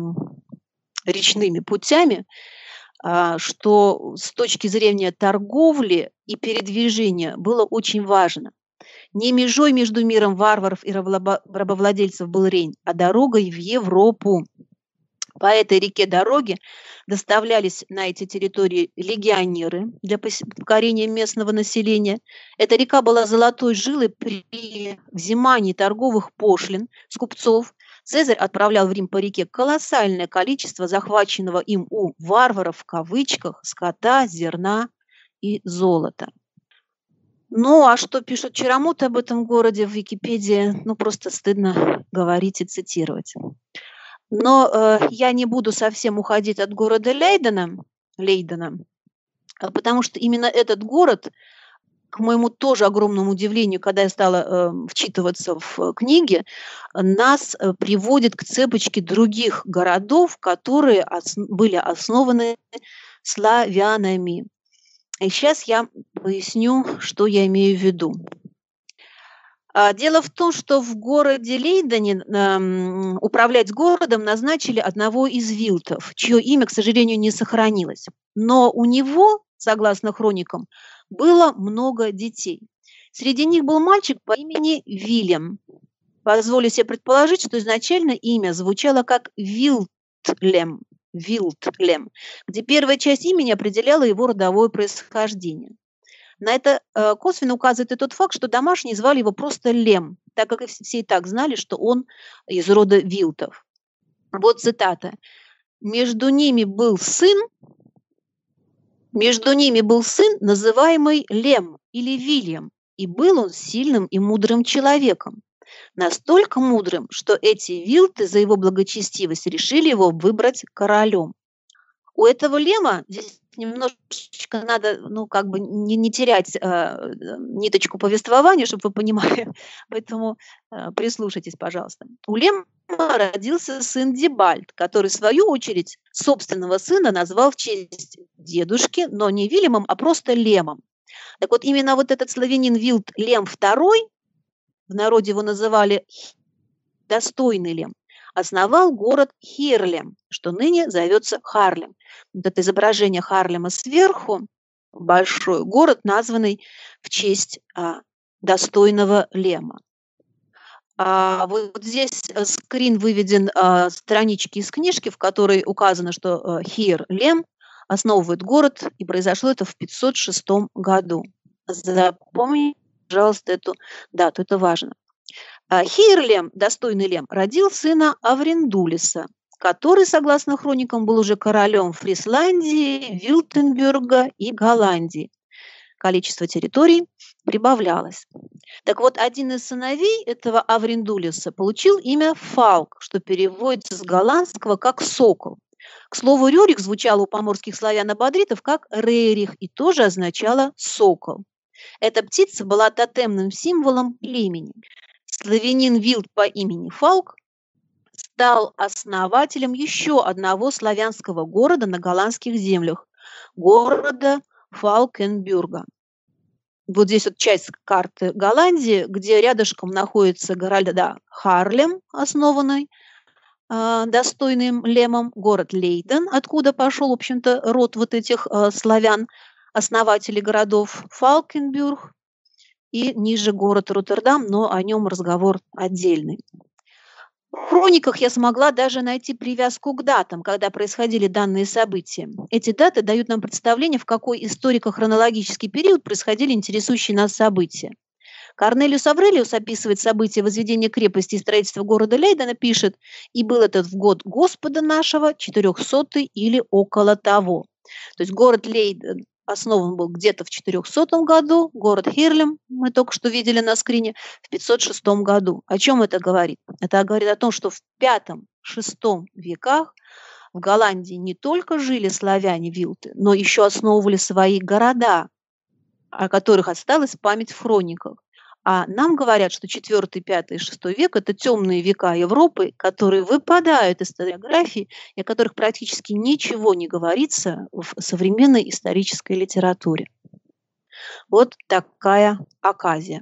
речными путями, э, что с точки зрения торговли и передвижения было очень важно. Не межой между миром варваров и рабовладельцев был Рейн, а дорогой в Европу. По этой реке дороги доставлялись на эти территории легионеры для покорения местного населения. Эта река была золотой жилой при взимании торговых пошлин с купцов. Цезарь отправлял в Рим по реке колоссальное количество захваченного им у варваров в кавычках скота, зерна и золота. Ну, а что пишут чаромуты об этом городе в Википедии, ну, просто стыдно говорить и цитировать. Но э, я не буду совсем уходить от города Лейдена, Лейдена, потому что именно этот город, к моему тоже огромному удивлению, когда я стала э, вчитываться в книги, нас э, приводит к цепочке других городов, которые ос- были основаны славянами. И сейчас я поясню, что я имею в виду. Дело в том, что в городе Лейдене э, управлять городом назначили одного из вилтов, чье имя, к сожалению, не сохранилось. Но у него согласно хроникам, было много детей. Среди них был мальчик по имени Вильям. Позволю себе предположить, что изначально имя звучало как Вилтлем, Вилтлем, где первая часть имени определяла его родовое происхождение. На это э, косвенно указывает и тот факт, что домашние звали его просто Лем, так как все и так знали, что он из рода Вилтов. Вот цитата. «Между ними был сын, между ними был сын, называемый Лем или Вильям, и был он сильным и мудрым человеком. Настолько мудрым, что эти Вилты за его благочестивость решили его выбрать королем». У этого Лема здесь немножечко надо, ну, как бы не, не терять э, ниточку повествования, чтобы вы понимали, поэтому э, прислушайтесь, пожалуйста. У Лема родился сын Дибальд, который, в свою очередь, собственного сына назвал в честь дедушки, но не Вильямом, а просто Лемом. Так вот, именно вот этот славянин Вилт Лем второй, в народе его называли достойный Лем, основал город Хирлем, что ныне зовется Харлем. Вот это изображение Харлема сверху, большой город, названный в честь а, достойного Лема. А вот здесь скрин выведен а, странички из книжки, в которой указано, что а, Хир-Лем основывает город, и произошло это в пятьсот шестом году. Запомните, пожалуйста, эту дату, это важно. Хирлем, достойный Лем, родил сына Аврендулиса, который, согласно хроникам, был уже королем Фрисландии, Вилтенберга и Голландии. Количество территорий прибавлялось. Так вот, один из сыновей этого Аврендулиса получил имя Фалк, что переводится с голландского как «сокол». К слову, Рюрик звучало у поморских славян-абадритов как Рерих и тоже означало «сокол». Эта птица была тотемным символом племени. Славянин Вилт по имени Фалк стал основателем еще одного славянского города на голландских землях – города Фалкенбюрга. Вот здесь вот часть карты Голландии, где рядышком находится города Харлем, основанный э, достойным Лемом, город Лейден, откуда пошел, в общем-то, род вот этих э, славян, основателей городов Фалкенбюрг, и ниже город Роттердам, но о нем разговор отдельный. В хрониках я смогла даже найти привязку к датам, когда происходили данные события. Эти даты дают нам представление, в какой историко-хронологический период происходили интересующие нас события. Корнелиус Аврелиус описывает события возведения крепости и строительства города Лейдена, пишет: «И был этот в год Господа нашего, четырехсотый или около того». То есть город Лейден основан был где-то в четырехсотом году, город Хирлем, мы только что видели на скрине, в пятьсот шестом году. О чем это говорит? Это говорит о том, что в пятом-шестом веках в Голландии не только жили славяне-вилты, но еще основывали свои города, о которых осталась память в хрониках. А нам говорят, что четвёртый, пятый, шестой век – это темные века Европы, которые выпадают из историографии и о которых практически ничего не говорится в современной исторической литературе. Вот такая оказия.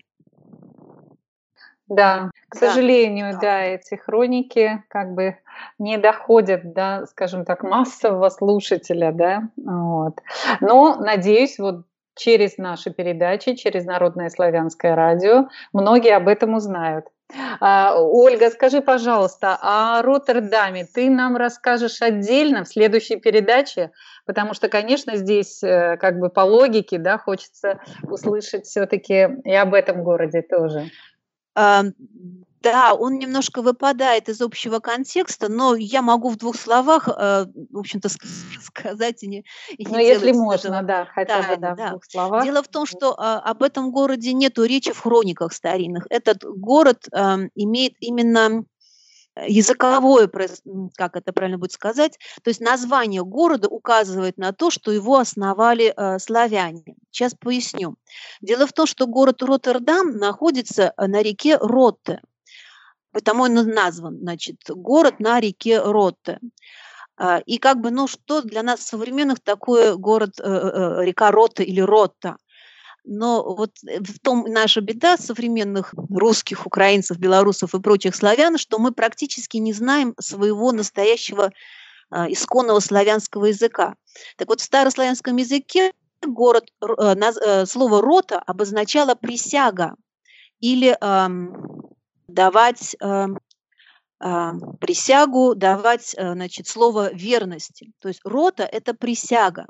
Да, к Да. сожалению, да, эти хроники как бы не доходят до, скажем так, массового слушателя, да, вот. Но, надеюсь, вот через наши передачи, через Народное славянское радио многие об этом узнают. А, Ольга, скажи, пожалуйста, о Роттердаме ты нам расскажешь отдельно в следующей передаче, потому что, конечно, здесь э, как бы по логике, да, хочется услышать все-таки и об этом городе тоже. А, Да, он немножко выпадает из общего контекста, но я могу в двух словах, э, в общем-то, ск- сказать и не, и Ну, не если делать из можно, этого да, хотя бы, тайны, да, в да. двух словах. Дело в том, что а, об этом городе нету речи в хрониках старинных. Этот город ам, имеет именно э, языковое, проис- м, как это правильно будет сказать, то есть название города указывает на то, что его основали э, славяне. Сейчас поясню. Дело в том, что город Роттердам находится э, на реке Ротте. Потому он и назван, значит, город на реке Ротте. А, И как бы, ну, что для нас современных такое город, э, э, река Ротте или Ротта? Но вот э, в том наша беда современных русских, украинцев, белорусов и прочих славян, что мы практически не знаем своего настоящего а, исконного славянского языка. Так вот, в старославянском языке город, р- э, наз- э, слово рота обозначало присяга или ам, давать ам, а, присягу, давать, э, значит, слово верности. То есть рота – это присяга.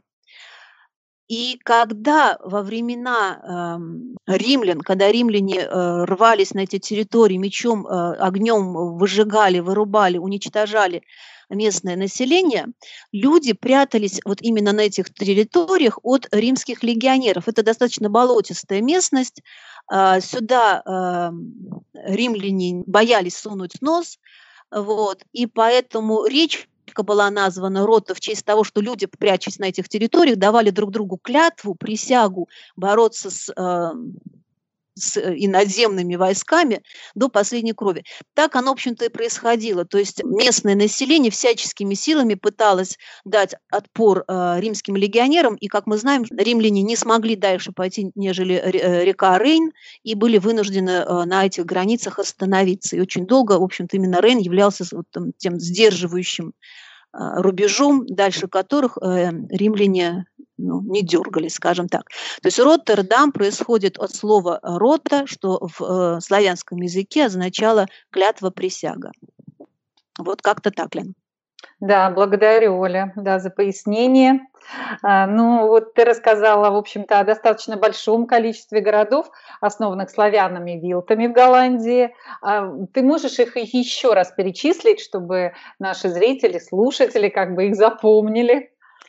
И когда во времена ам, римлян, когда римляне э, рвались на эти территории мечом, э, огнем выжигали, вырубали, уничтожали местное население, люди прятались вот именно на этих территориях от римских легионеров. Это достаточно болотистая местность. А, Сюда ам, римляне боялись сунуть нос, вот, и поэтому речь была названа рота в честь того, что люди, прячась на этих территориях, давали друг другу клятву, присягу бороться с, э, с иноземными войсками до последней крови. Так оно, в общем-то, и происходило. То есть местное население всяческими силами пыталось дать отпор э, римским легионерам, и, как мы знаем, римляне не смогли дальше пойти, нежели ре- э, река Рейн, и были вынуждены э, на этих границах остановиться. И очень долго, в общем-то, именно Рейн являлся с- вот, там, тем сдерживающим а, рубежом, дальше которых э, римляне ну, не дергались, скажем так. То есть Роттердам происходит от слова «рота», что в э, славянском языке означало «клятва, присяга». Вот как-то так, Лен. Да, благодарю, Оля, да, за пояснение. А, Ну, вот ты рассказала, в общем-то, о достаточно большом количестве городов, основанных славянами, вилтами в Голландии. А, Ты можешь их еще раз перечислить, чтобы наши зрители, слушатели как бы их запомнили?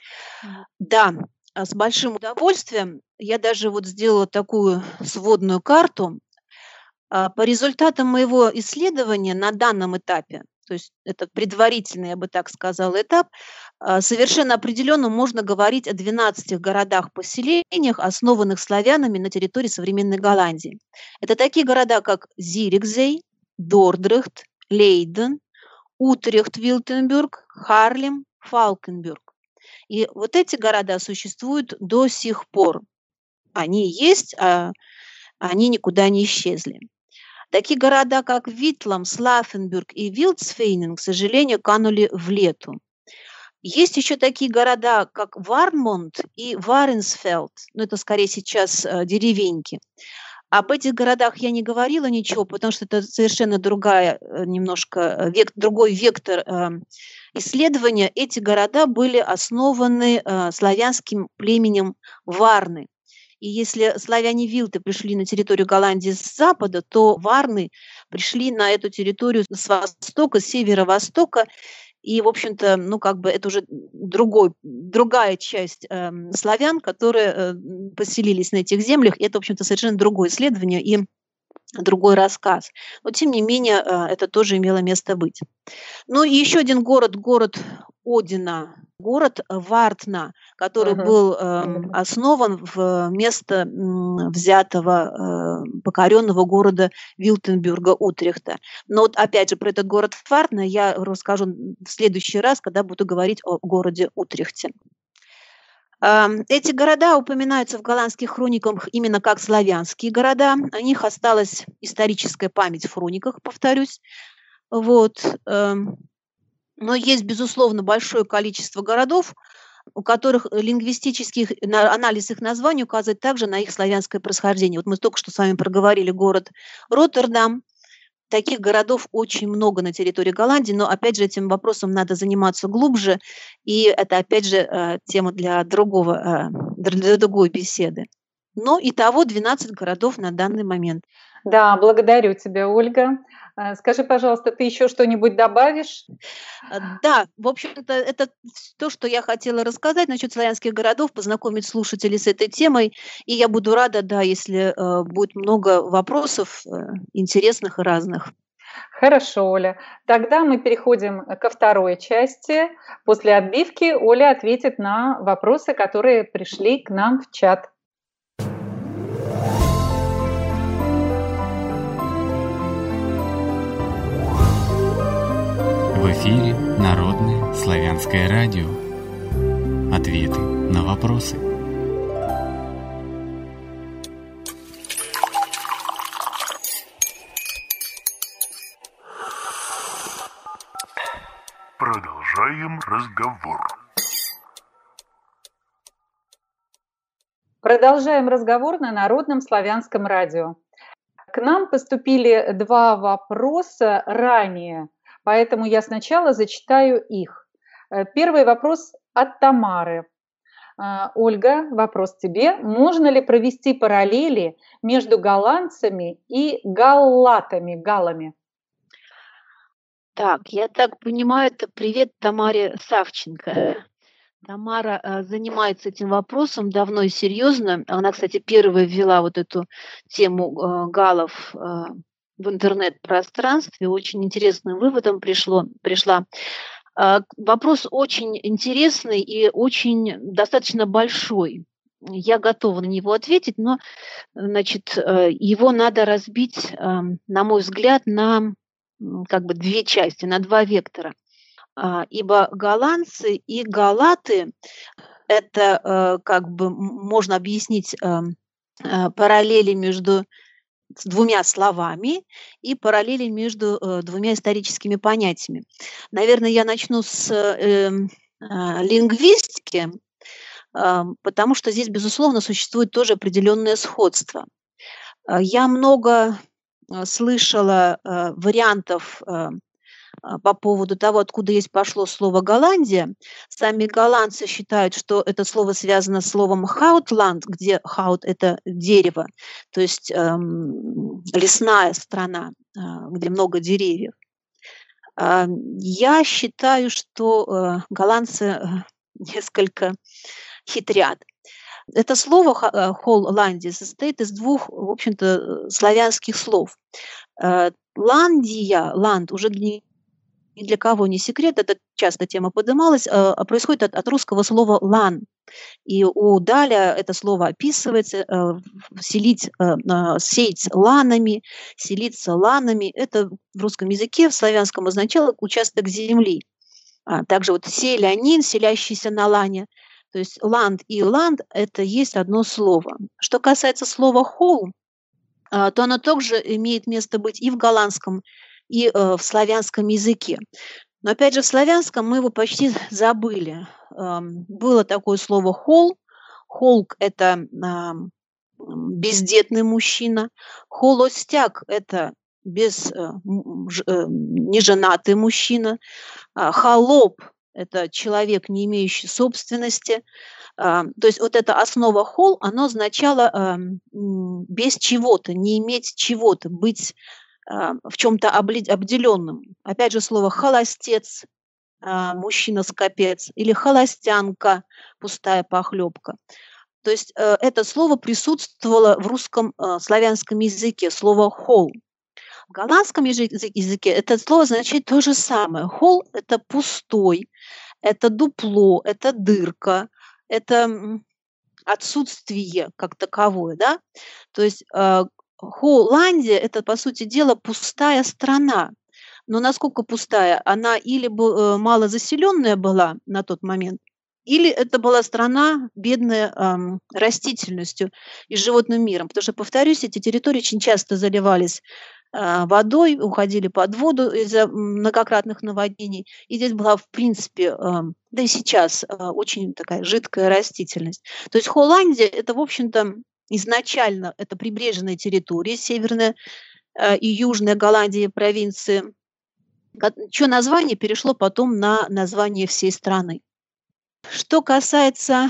Да, а, с большим удовольствием. Я даже вот сделала такую сводную карту. А, По результатам моего исследования на данном этапе, то есть это предварительный, я бы так сказала, этап, а, совершенно определенно можно говорить о двенадцати городах-поселениях, основанных славянами на территории современной Голландии. Это такие города, как Зирикзей, Дордрехт, Лейден, Утрехт, Вилтенбюрг, Харлем, Фалкенбюрг. И вот эти города существуют до сих пор. Они есть, а они никуда не исчезли. Такие города, как Витлам, Слафенбюрг и Вилдсфейнен, к сожалению, канули в лету. Есть еще такие города, как Вармонт и Варенсфелд, но это скорее сейчас э, деревеньки. Об этих городах я не говорила ничего, потому что это совершенно другая, э, немножко э, век, другой вектор э, исследования. Эти города были основаны э, славянским племенем Варны. И если славяне-вилты пришли на территорию Голландии с запада, то варны пришли на эту территорию с востока, с северо-востока. И, в общем-то, ну, как бы это уже другой, другая часть эм, славян, которые э, м, поселились на этих землях. И это, в общем-то, совершенно другое исследование и другой рассказ. Но, тем не менее, э, это тоже имело место быть. Ну, и еще один город, город Одина, город Вартна, который Мгм. был эм, основан в место м, взятого, э, покоренного города Вилтенбюрга, Утрехта. Но вот опять же про этот город Вартна я расскажу в следующий раз, когда буду говорить о городе Утрехте. Ам, Эти города упоминаются в голландских хрониках именно как славянские города. О них осталась историческая память в хрониках, повторюсь. Вот. эм, Но есть, безусловно, большое количество городов, у которых лингвистический их- на- анализ их названий указывает также на их славянское происхождение. Вот мы только что с вами проговорили город Роттердам. Таких городов очень много на территории Голландии, но, опять же, этим вопросом надо заниматься глубже, и это, опять же, э, тема для другого, э, для другой беседы. Но итого двенадцать городов на данный момент. Да, благодарю тебя, Ольга. А, Скажи, пожалуйста, ты еще что-нибудь добавишь? А, Да, в общем-то, это вс- то, что я хотела рассказать насчет славянских городов, познакомить слушателей с этой темой. И я буду рада, да, если э, будет много вопросов э, интересных и разных. Хорошо, Оля. Тогда мы переходим э, ко второй части. После отбивки Оля ответит на вопросы, которые пришли к нам в чат. В эфире Народное славянское радио. Ответы на вопросы. Продолжаем разговор. Продолжаем разговор на Народном славянском радио. К нам поступили два вопроса ранее, поэтому я сначала зачитаю их. Э, Первый вопрос от Тамары. А, Ольга, вопрос тебе. Можно ли провести параллели между голландцами и галлатами, галами? Так, я так понимаю, это привет Тамаре Савченко. Тамара э, занимается этим вопросом давно и серьезно. Она, кстати, первая ввела вот эту тему э, галлов э, в интернет-пространстве. Очень интересным выводом пришло, пришла. Э, вопрос очень интересный и очень достаточно большой. Я готова на него ответить, но значит, э, его надо разбить, э, на мой взгляд, на м, как бы две части, на два вектора. А, ибо голландцы и галаты — это, э, как бы, м можно объяснить, эм, э, параллели между с двумя словами и параллели между, э, двумя историческими понятиями. Наверное, я начну с, эм, а, лингвистики, ам, потому что здесь, безусловно, существует тоже определенное сходство. А, я много, э, слышала, э, вариантов, э, а, по поводу того, откуда есть пошло слово Голландия. Сами голландцы считают, что это слово связано с словом Хаутланд, где хаут — это дерево, то есть эм, лесная страна, а, где много деревьев. А, Я считаю, что э, голландцы э, несколько хитрят. Это слово ха- э, Холландия состоит из двух, в общем-то, э, славянских слов. Э, Ландия, ланд, уже не ни для кого не секрет, это часто тема подымалась, а, а происходит от, от русского слова «лан». И у Даля это слово описывается, э, в- селить, э, на- сеять ланами, селиться ланами. Это в русском языке, в славянском означало участок земли. А также вот селянин, селящийся на лане. То есть ланд и ланд — это есть одно слово. Что касается слова «холм», а, то оно также имеет место быть и в голландском, и э, в славянском языке. Но опять же, в славянском мы его почти забыли. Ам, Было такое слово «хол». Холк — это ам, м, бездетный мужчина. Холостяк — это без, э, м, ж- э, неженатый мужчина. А, Холоп — это человек, не имеющий собственности. А, То есть вот эта основа «хол», она означала ам, м, без чего-то, не иметь чего-то, быть а, в чем-то обделенным. Опять же, слово «холостец», а, мужчина-скопец, или холостянка, пустая похлебка. То есть э, это слово присутствовало в русском э, славянском языке, слово «хол». В голландском язы- язы- языке это слово означает то же самое. «Хол» — это пустой, это дупло, это дырка, это м, отсутствие как таковое, да. То есть э, Холландия — это, по сути дела, пустая страна. Но насколько пустая? Она или бы, э, малозаселенная была на тот момент, или это была страна, бедная ам, растительностью и животным миром. Потому что, повторюсь, эти территории очень часто заливались а, водой, уходили под воду из-за многократных наводнений. И здесь была, в принципе, ам, да и сейчас, а, очень такая жидкая растительность. То есть Холландия — это, в общем-то, изначально это прибрежная территория, северная э, и южная Голландия, провинции, чье название перешло потом на название всей страны. Что касается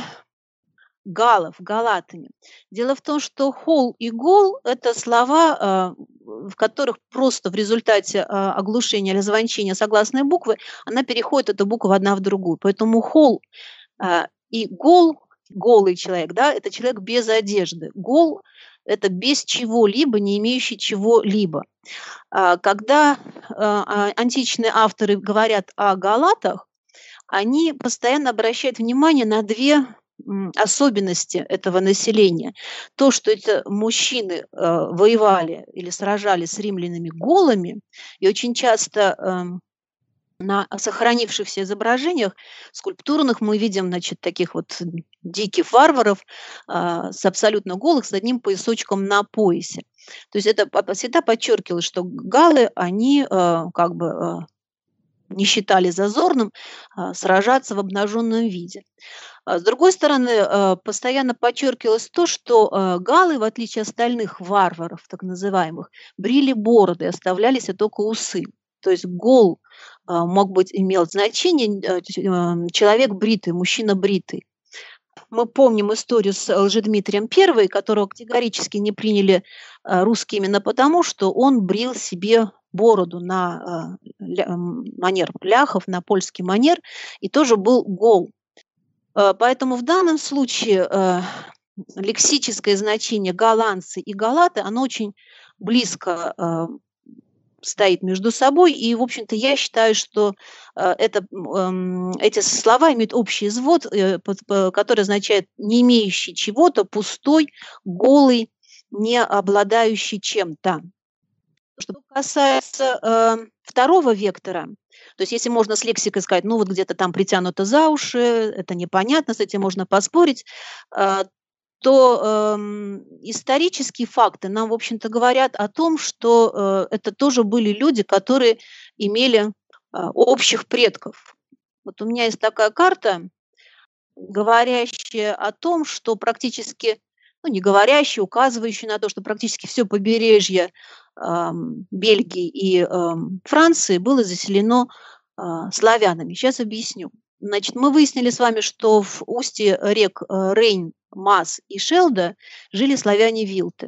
галов, галатами. Дело в том, что хол и гол — это слова, а, в которых просто в результате а, оглушения или звончения согласной буквы она переходит, эта буква, одна в другую. Поэтому хол а, и гол, голый человек, да, это человек без одежды. Гол — это без чего-либо, не имеющий чего-либо. А, Когда а, а, античные авторы говорят о галатах, они постоянно обращают внимание на две м, особенности этого населения. То, что это мужчины э, воевали или сражались с римлянами голыми, и очень часто эм, на сохранившихся изображениях скульптурных мы видим, значит, таких вот диких варваров а, с абсолютно голых, с одним поясочком на поясе. То есть это по- всегда подчеркивалось, что галы, они э, как бы э, не считали зазорным а, сражаться в обнаженном виде. А с другой стороны, а, постоянно подчеркивалось то, что а, галлы, в отличие от остальных варваров, так называемых, брили бороды, оставлялись только усы. То есть гол а, мог быть, имел значение а, ч- а, человек бритый, мужчина бритый. Мы помним историю с Лжедмитрием I, которого категорически не приняли а, русские именно потому, что он брил себе бороду на а, ля- м, манер ляхов, на польский манер, и тоже был гол. А, Поэтому в данном случае э, лексическое значение голландцы и галаты, оно очень близко э, стоит между собой. И, в общем-то, я считаю, что э, это, м, эти слова имеют общий извод, э, под- по- который означает не имеющий чего-то, пустой, голый, не обладающий чем-то. Что касается э, второго вектора, то есть если можно с лексикой сказать, ну вот где-то там притянуто за уши, это непонятно, с этим можно поспорить, э, то эм, исторические факты нам, в общем-то, говорят о том, что э, это тоже были люди, которые имели а, общих предков. Вот у меня есть такая карта, говорящая о том, что практически, ну не говорящая, указывающая на то, что практически все побережье ам, Бельгии и ам, Франции было заселено а, славянами. Сейчас объясню. Значит, мы выяснили с вами, что в устье рек э, Рейн, Мас и Шелда жили славяне-вилты.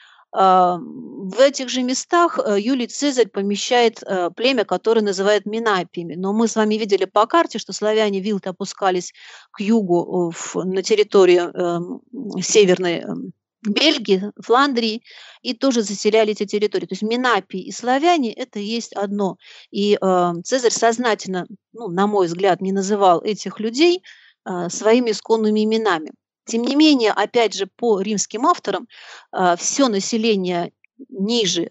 А, В этих же местах э, Юлий Цезарь помещает э, племя, которое называют Минапиями. Но мы с вами видели по карте, что славяне-вилты опускались к югу э, в- на территорию эм, северной эм, Бельгии, Фландрии, и тоже заселяли эти территории. То есть Минапии и славяне – это и есть одно. И э, Цезарь сознательно, ну, на мой взгляд, не называл этих людей э, своими исконными именами. Тем не менее, опять же, по римским авторам, все население ниже,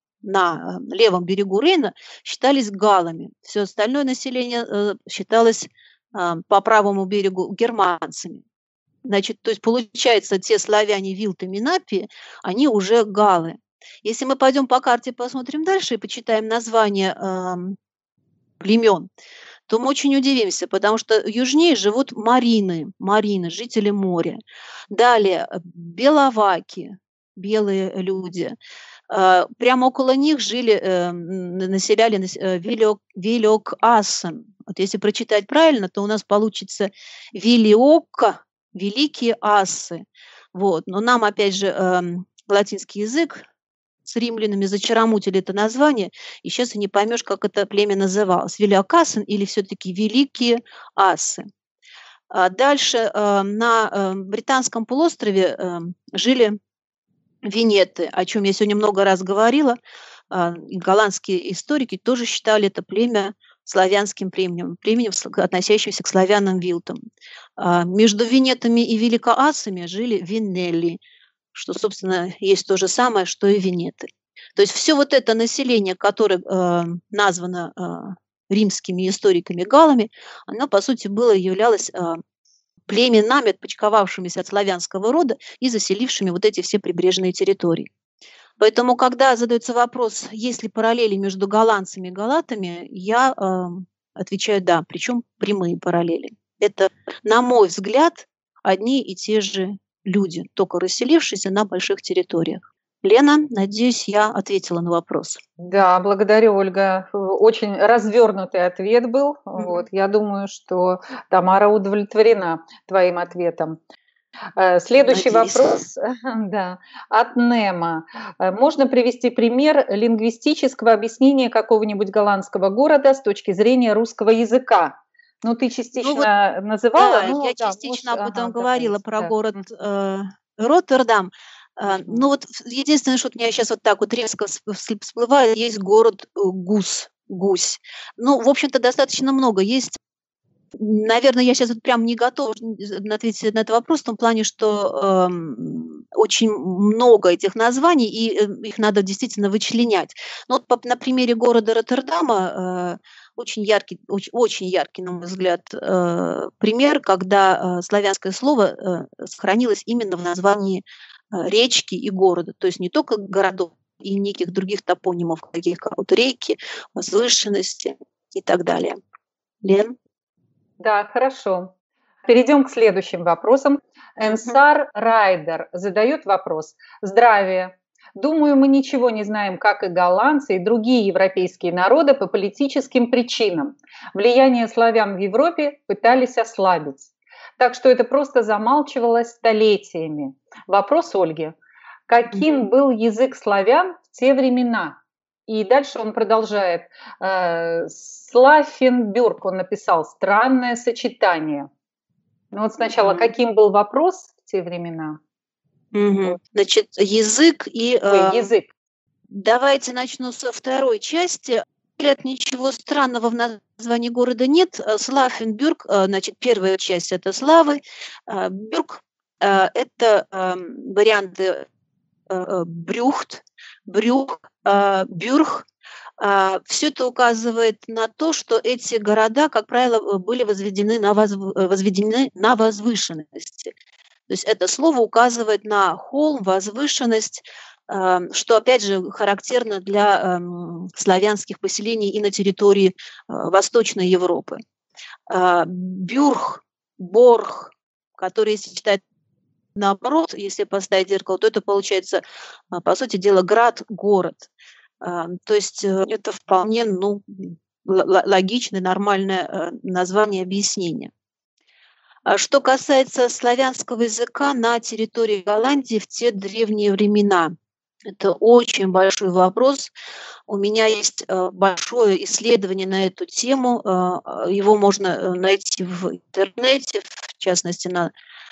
на э, левом берегу Рейна, считались галлами. Все остальное население э, считалось а, по правому берегу германцами. Значит, то есть получается, те славяне Вилты, Минапии, они уже галлы. Если мы пойдем по карте, посмотрим дальше и почитаем названия ам, племен, то мы очень удивимся, потому что южнее живут марины, марины, жители моря. Далее э, беловаки, белые люди. Э, Прямо около них жили, э, м, населяли нас- э, Вилек, Вилек-Ассен. Вот если прочитать правильно, то у нас получится Вилиока, великие асы. Вот. Но нам, опять же, эм, латинский язык с римлянами зачаромутили это название, и сейчас и не поймешь, как это племя называлось. Велиокасен или все-таки великие асы. А дальше э, на э, британском полуострове э, жили венеты, о чем я сегодня много раз говорила. А, и голландские историки тоже считали это племя славянским племенем, племенем, сл- относящимся к славянам вилтам. А, Между венетами и великоасами жили венелли, что, собственно, есть то же самое, что и венеты. То есть все вот это население, которое э, названо э, римскими историками галлами, оно, по сути, было, являлось э, племенами, отпочковавшимися от славянского рода и заселившими вот эти все прибрежные территории. Поэтому, когда задается вопрос, есть ли параллели между голландцами и галатами, я э, отвечаю да, причем прямые параллели. Это, на мой взгляд, одни и те же люди, только расселившиеся на больших территориях. Лена, надеюсь, я ответила на вопрос. Да, благодарю, Ольга. Очень развернутый ответ был. Мгм. Вот. Я думаю, что Тамара удовлетворена твоим ответом. Э, Следующий Надеюсь. вопрос, да, от Нема. Э, Можно привести пример лингвистического объяснения какого-нибудь голландского города с точки зрения русского языка? Ну, ты Ну вот, частично называла, да, ну я да, можешь, частично об этом ага, говорила добавить, про да. город Мгм. э, Роттердам. А, Мгм. ну вот в- единственное, что вот у меня сейчас вот так вот резко всп- вс- всплывает, есть город э, Гус, Гусь. Ну, в общем-то, достаточно много. Есть, наверное, я сейчас вот прям не готова н- ответить на этот вопрос в том плане, что эм, очень много этих названий, и э, их надо действительно вычленять. Ну, вот по- на примере города Роттердама э, очень яркий, оч- очень яркий, на мой взгляд, э, пример, когда э, славянское слово э, сохранилось именно в названии э, речки и города, то есть не только городов и неких других топонимов, каких как вот реки, возвышенности. и так далее. Лен? Да, хорошо. Перейдем к следующим вопросам. Энсар Райдер задает вопрос. Здравия. Думаю, мы ничего не знаем, как и голландцы, и другие европейские народы по политическим причинам. Влияние славян в Европе пытались ослабить. Так что это просто замалчивалось столетиями. Вопрос Ольги. Каким был язык славян в те времена? И дальше он продолжает. Слафенбюрг, он написал, странное сочетание. Ну вот сначала, каким был вопрос в те времена? Угу. Значит, язык и... Ой, язык. Давайте начну со второй части. Говорят, ничего странного в названии города нет. Слафенбюрг, значит, первая часть – это славы. Бюрг – это варианты брюхт, брюх, бюрг. Все это указывает на то, что эти города, как правило, были возведены на, воз... возведены на возвышенности. То есть это слово указывает на холм, возвышенность, что, опять же, характерно для славянских поселений и на территории Восточной Европы. Бюрг, борг, который, если читать наоборот, если поставить зеркало, то это получается, по сути дела, град, город. То есть это вполне ну, логичное, нормальное название, объяснение. Что касается славянского языка на территории Голландии в те древние времена, это очень большой вопрос. У меня есть большое исследование на эту тему. Его можно найти в интернете, в частности, на,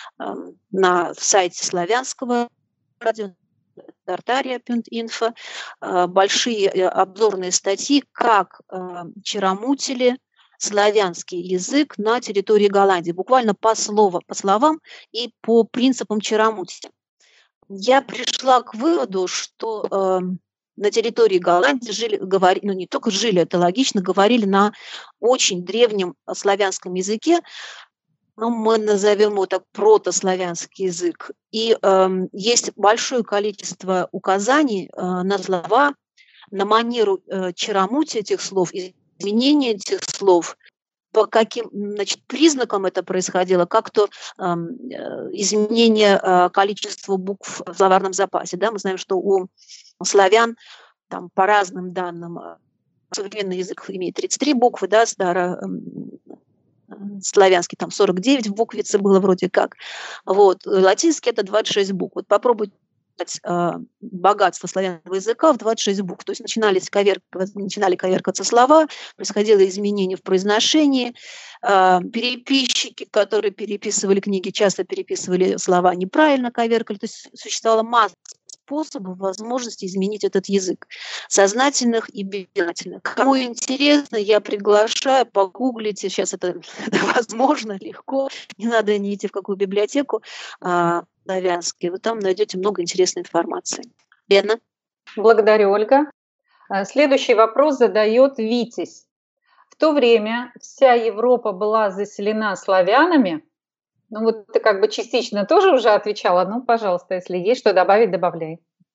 на сайте славянского радио. Тартария точка инфо, большие обзорные статьи, как черомутили славянский язык на территории Голландии, буквально по словам, по словам и по принципам черомутия. Я пришла к выводу, что э, на территории Голландии жили, говори, ну не только жили, это логично, говорили на очень древнем славянском языке, ну, мы назовем его так, протославянский язык. И э, есть большое количество указаний э, на слова, на манеру э, черомутия этих слов, изменения этих слов, по каким, значит, признакам это происходило, как-то э, изменение э, количества букв в словарном запасе. Да? Мы знаем, что у славян, там, по разным данным, современный язык имеет тридцать три буквы, да, старо... славянский, там сорок девять в буквице было вроде как. Вот. Латинский – это двадцать шесть букв. Вот попробуйте э, богатство славянского языка в двадцать шесть букв. То есть начинались коверк, начинали коверкаться слова, происходило изменение в произношении. Э, переписчики, которые переписывали книги, часто переписывали слова неправильно, коверкали. То есть существовала масса способов, возможности изменить этот язык, сознательных и бессознательных. Кому интересно, я приглашаю, погуглите, сейчас это, это возможно, легко, не надо не идти в какую библиотеку, а, славянский, вы там найдете много интересной информации. Лена? Благодарю, Ольга. Следующий вопрос задает Витязь. В то время вся Европа была заселена славянами. Ну вот ты как бы частично тоже уже отвечала. Ну, пожалуйста, если есть что добавить, добавляй.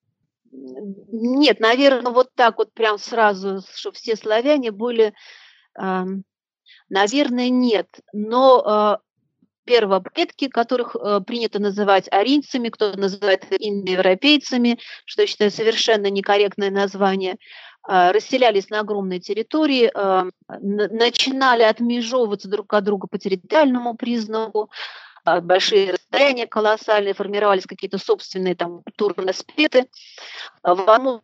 Нет, наверное, вот так вот прям сразу, что все славяне были, э, наверное, нет. Но э, первопредки, которых э, принято называть арийцами, кто-то называет индоевропейцами, что я считаю совершенно некорректное название, э, расселялись на огромной территории, э, начинали отмежевываться друг от друга по территориальному признаку, большие расстояния колоссальные, формировались какие-то собственные там культурные аспекты. Возможно,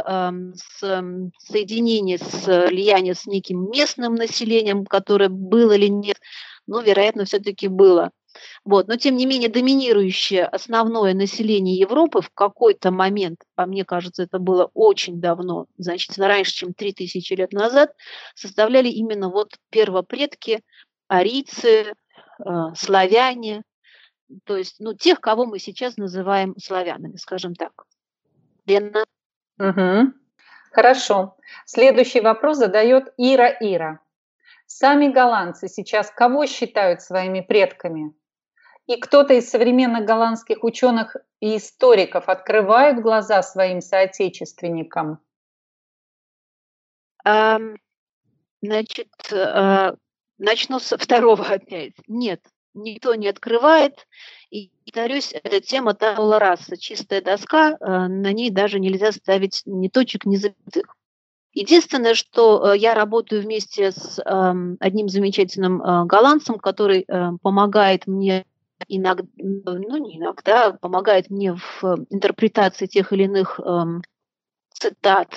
соединение, с влияние с неким местным населением, которое было или нет, но, вероятно, все-таки было. Вот. Но, тем не менее, доминирующее основное население Европы в какой-то момент, по мне кажется, это было очень давно, значительно раньше, чем три тысячи лет назад, составляли именно вот первопредки, арийцы, славяне, то есть, ну, тех, кого мы сейчас называем славянами, скажем так. Лена? Угу. Хорошо. Следующий вопрос задает Ира Ира. Сами голландцы сейчас кого считают своими предками? И кто-то из современных голландских ученых и историков открывают глаза своим соотечественникам? Um... Значит, э, начну со второго опять. Нет, никто не открывает. И, повторюсь, эта тема табула раса, чистая доска, э, на ней даже нельзя ставить ни точек, ни запятых. Единственное, что э, я работаю вместе с э, одним замечательным э, голландцем, который э, помогает мне иногда, ну не иногда, помогает мне в э, интерпретации тех или иных э, цитат,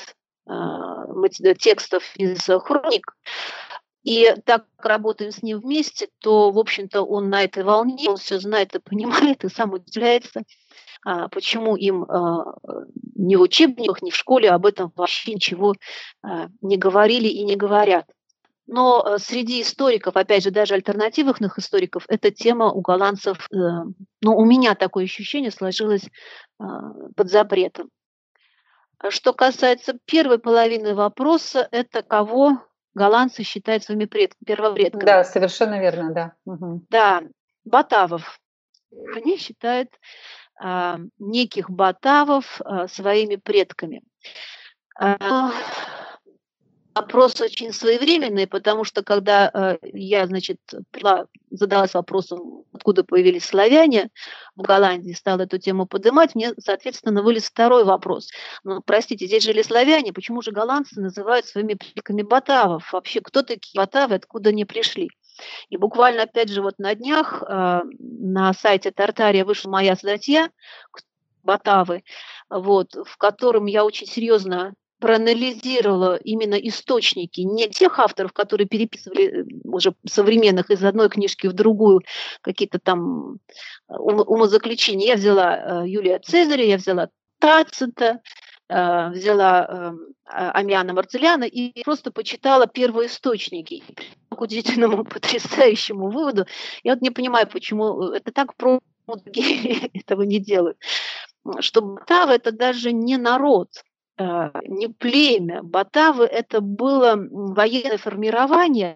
э, текстов из хроник. И так как работаем с ним вместе, то, в общем-то, он на этой волне, он все знает и понимает, и сам удивляется, а, почему им а, ни в учебниках, ни в школе об этом вообще ничего а, не говорили и не говорят. Но а, среди историков, опять же, даже альтернативных историков, эта тема у голландцев, э, ну, у меня такое ощущение сложилось э, под запретом. Что касается первой половины вопроса, это кого голландцы считают своими пред, первопредками. Да, совершенно верно, да. Угу. Да, батавов. Они считают а, неких батавов а, своими предками. А, вопрос очень своевременный, потому что когда а, я, значит, задалась вопросом, откуда появились славяне в Голландии, стала эту тему поднимать, мне, соответственно, вылез второй вопрос. Ну, простите, здесь жили славяне, почему же голландцы называют своими предками батавов? Вообще, кто такие батавы, откуда они пришли? И буквально, опять же, вот на днях э, на сайте Тартария вышла моя статья «Батавы», вот, в котором я очень серьезно проанализировала именно источники, не тех авторов, которые переписывали уже современных из одной книжки в другую, какие-то там умозаключения. Я взяла Юлия Цезаря, я взяла Тацита, взяла Амиана Марцеллиана и просто почитала первоисточники. К удивительному, потрясающему выводу. Я вот не понимаю, почему это так просто, другие этого не делают. Что батавы – это даже не народ, не племя. Батавы – это было военное формирование,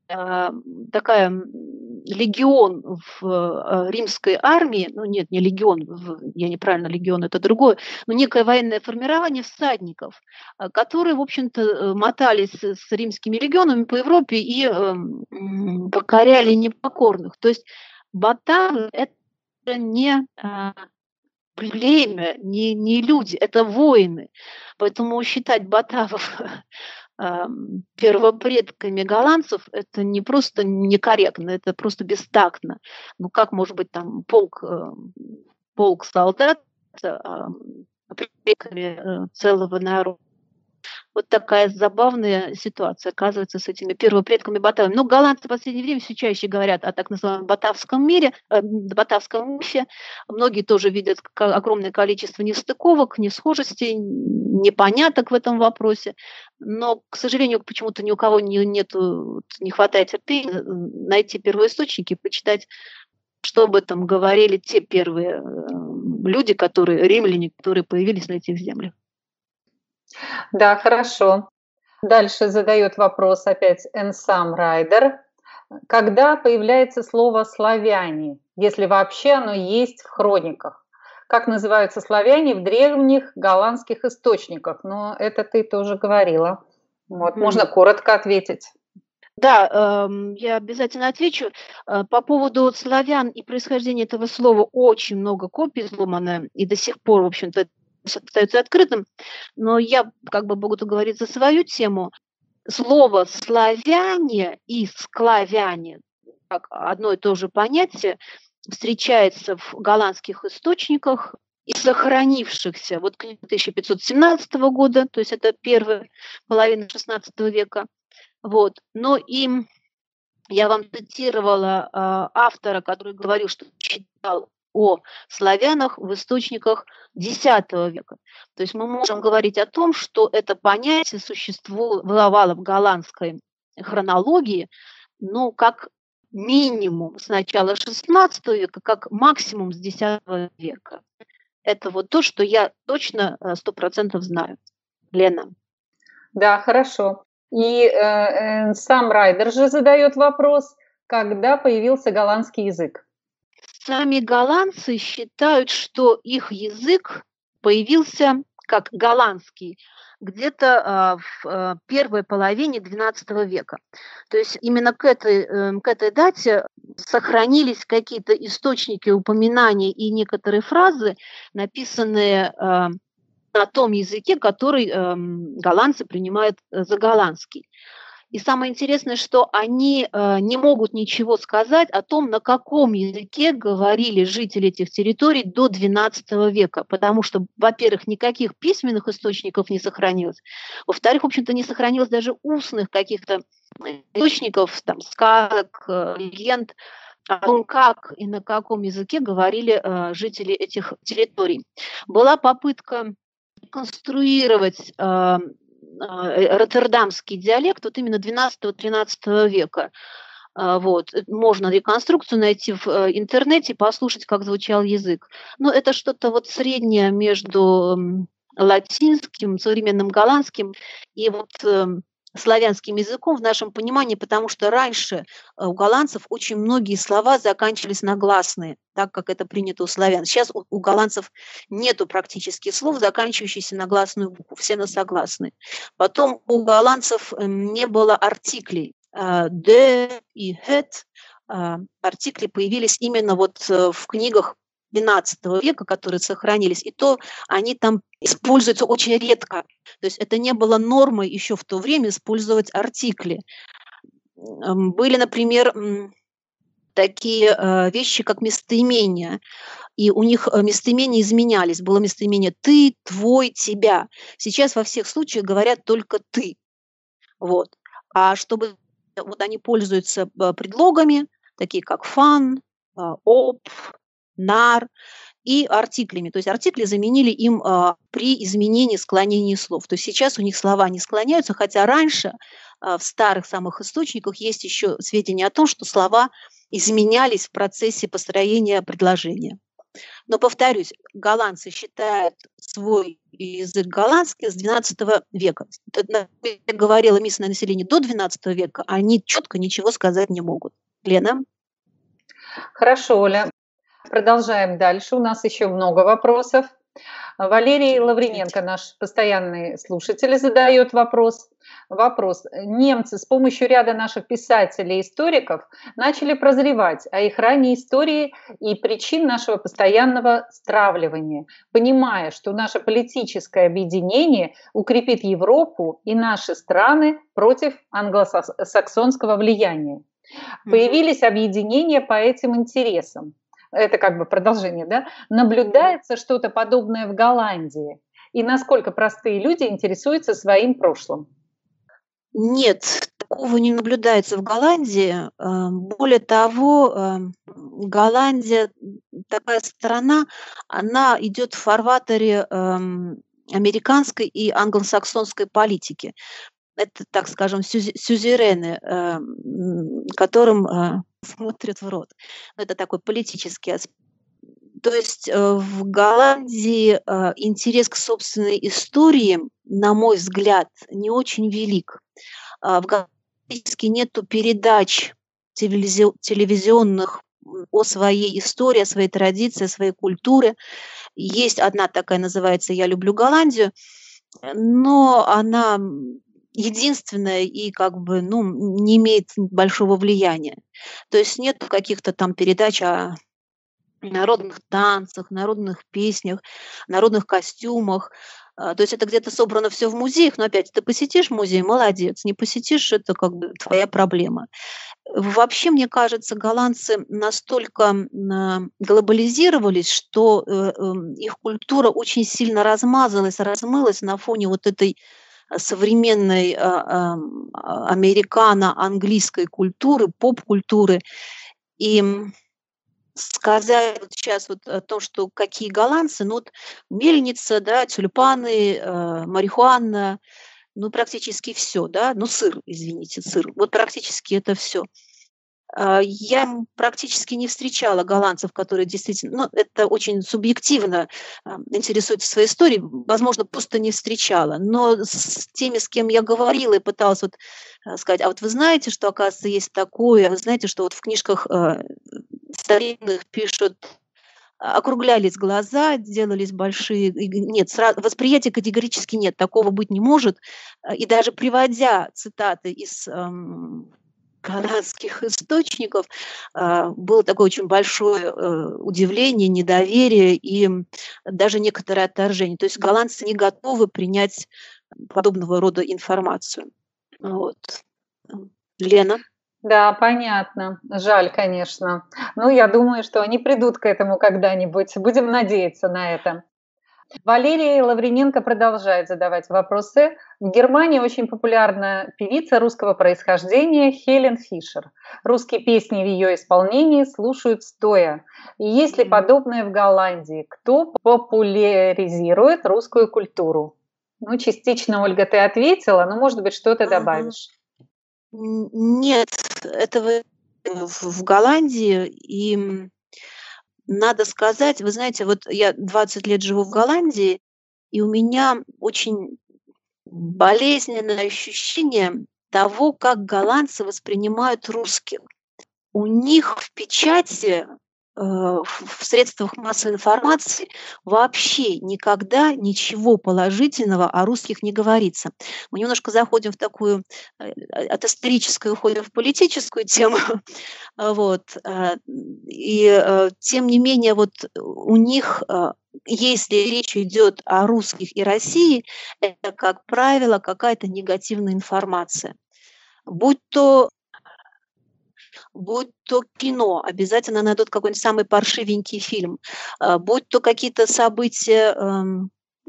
такая легион в римской армии, ну нет, не легион, я неправильно, легион это другое, но некое военное формирование всадников, которые, в общем-то, мотались с римскими легионами по Европе и покоряли непокорных. То есть батавы – это не племя, не, не люди, это воины. Поэтому считать батавов первопредками голландцев, это не просто некорректно, это просто бестактно. Ну как может быть там полк, полк солдат предками целого народа? Вот такая забавная ситуация, оказывается, с этими первопредками батавами. Но голландцы в последнее время все чаще говорят о так называемом батавском мире, э, батавском мифе. Многие тоже видят огромное количество нестыковок, несхожестей, непоняток в этом вопросе. Но, к сожалению, почему-то ни у кого не, нету, не хватает терпения найти первоисточники, почитать, что об этом говорили те первые люди, которые, римляне, которые появились на этих землях. Да, хорошо. Дальше задает вопрос опять Энсам Райдер. Когда появляется слово «славяне», если вообще оно есть в хрониках? Как называются славяне в древних голландских источниках? Но это ты тоже говорила. Вот, mm. можно коротко ответить. Да, э, я обязательно отвечу. Э, по поводу славян и происхождения этого слова очень много копий сломано, и до сих пор, в общем-то, остается открытым, но я как бы буду говорить за свою тему. Слово «славяне» и «склавяне» как одно и то же понятие встречается в голландских источниках и сохранившихся, вот книга тысяча пятьсот семнадцатого года, то есть это первая половина шестнадцатого века, вот, но и я вам цитировала э, автора, который говорил, что читал о славянах в источниках десятого века. То есть мы можем говорить о том, что это понятие существовало в голландской хронологии, ну, как минимум с начала шестнадцатого века, как максимум с десятого века. Это вот то, что я точно сто процентов знаю. Лена. Да, хорошо. И э, э, сам Райдер же задает вопрос, когда появился голландский язык. Сами голландцы считают, что их язык появился как голландский, где-то в э, первой половине двенадцатого века. То есть именно к этой, э, к этой дате сохранились какие-то источники упоминаний и некоторые фразы, написанные э, на том языке, который э, голландцы принимают за голландский. И самое интересное, что они э, не могут ничего сказать о том, на каком языке говорили жители этих территорий до двенадцатого века, потому что, во-первых, никаких письменных источников не сохранилось, во-вторых, в общем-то, не сохранилось даже устных каких-то источников, там, сказок, э, легенд, о том, как и на каком языке говорили э, жители этих территорий. Была попытка конструировать э, роттердамский диалект вот именно двенадцатого-тринадцатого века. Вот. Можно реконструкцию найти в интернете, послушать, как звучал язык. Но это что-то вот среднее между латинским, современным голландским и вот славянским языком в нашем понимании, потому что раньше у голландцев очень многие слова заканчивались на гласные, так как это принято у славян. Сейчас у, у голландцев нету практически слов, заканчивающихся на гласную букву, все на согласные. Потом у голландцев не было артиклей. «De» и «het» артикли появились именно вот в книгах двенадцатого века, которые сохранились, и то они там используются очень редко. То есть это не было нормой еще в то время использовать артикли. Были, например, такие вещи, как местоимения, и у них местоимения изменялись. Было местоимение «ты», «твой», «тебя». Сейчас во всех случаях говорят только «ты». Вот. А чтобы вот они пользуются предлогами, такие как «fun», «op», «нар», и артиклями. То есть артикли заменили им а, при изменении склонения слов. То есть сейчас у них слова не склоняются, хотя раньше а, в старых самых источниках есть еще сведения о том, что слова изменялись в процессе построения предложения. Но, повторюсь, голландцы считают свой язык голландский с двенадцатого века. Как говорила местное население до двенадцатого века, они четко ничего сказать не могут. Лена? Хорошо, Оля. Продолжаем дальше. У нас еще много вопросов. Валерий Лавриненко, наш постоянный слушатель, задает вопрос. Вопрос. Немцы с помощью ряда наших писателей и историков начали прозревать о их ранней истории и причин нашего постоянного стравливания, понимая, что наше политическое объединение укрепит Европу и наши страны против англосаксонского влияния. Появились объединения по этим интересам. Это как бы продолжение, да? Наблюдается что-то подобное в Голландии? И насколько простые люди интересуются своим прошлым? Нет, такого не наблюдается в Голландии. Более того, Голландия такая страна, она идет в фарватере американской и англосаксонской политики. Это, так скажем, сюзерены, которым смотрят в рот. Это такой политический аспект. То есть в Голландии интерес к собственной истории, на мой взгляд, не очень велик. В Голландии практически нету передач телевизионных о своей истории, о своей традиции, о своей культуре. Есть одна такая, называется «Я люблю Голландию», но она единственная и как бы, ну, не имеет большого влияния. То есть нет каких-то там передач о народных танцах, народных песнях, народных костюмах. То есть это где-то собрано все в музеях, но опять ты посетишь музей, молодец, не посетишь, это как бы твоя проблема. Вообще, мне кажется, голландцы настолько глобализировались, что их культура очень сильно размазалась, размылась на фоне вот этой современной американо-английской культуры, поп-культуры. И сказать вот сейчас вот о том, что какие голландцы, ну вот мельница, да, тюльпаны, э, марихуана, ну практически все, да, ну сыр, извините, сыр, вот практически это все. Я практически не встречала голландцев, которые действительно, ну, это очень субъективно интересуются своей историей, возможно, просто не встречала. Но с теми, с кем я говорила и пыталась вот сказать, а вот вы знаете, что, оказывается, есть такое, вы знаете, что вот в книжках старинных пишут округлялись глаза, делались большие... Нет, сразу, восприятия категорически нет, такого быть не может. И даже приводя цитаты из эм, канадских источников, э, было такое очень большое э, удивление, недоверие и даже некоторое отторжение. То есть голландцы не готовы принять подобного рода информацию. Вот. Лена? Да, понятно. Жаль, конечно. Ну, я думаю, что они придут к этому когда-нибудь. Будем надеяться на это. Валерий Лавриненко продолжает задавать вопросы. В Германии очень популярна певица русского происхождения Хелен Фишер. Русские песни в ее исполнении слушают стоя. И есть ли подобное в Голландии? Кто популяризирует русскую культуру? Ну, частично, Ольга, ты ответила, но, может быть, что-то добавишь. Нет, этого в Голландии, и надо сказать, вы знаете, вот я двадцать лет живу в Голландии, и у меня очень болезненное ощущение того, как голландцы воспринимают русских. У них в печати, в средствах массовой информации вообще никогда ничего положительного о русских не говорится. Мы немножко заходим в такую, от исторической уходим в политическую тему. Вот. И тем не менее, вот у них, если речь идет о русских и России, это, как правило, какая-то негативная информация. Будь то Будь то кино, обязательно найдут какой-нибудь самый паршивенький фильм, будь то какие-то события эм,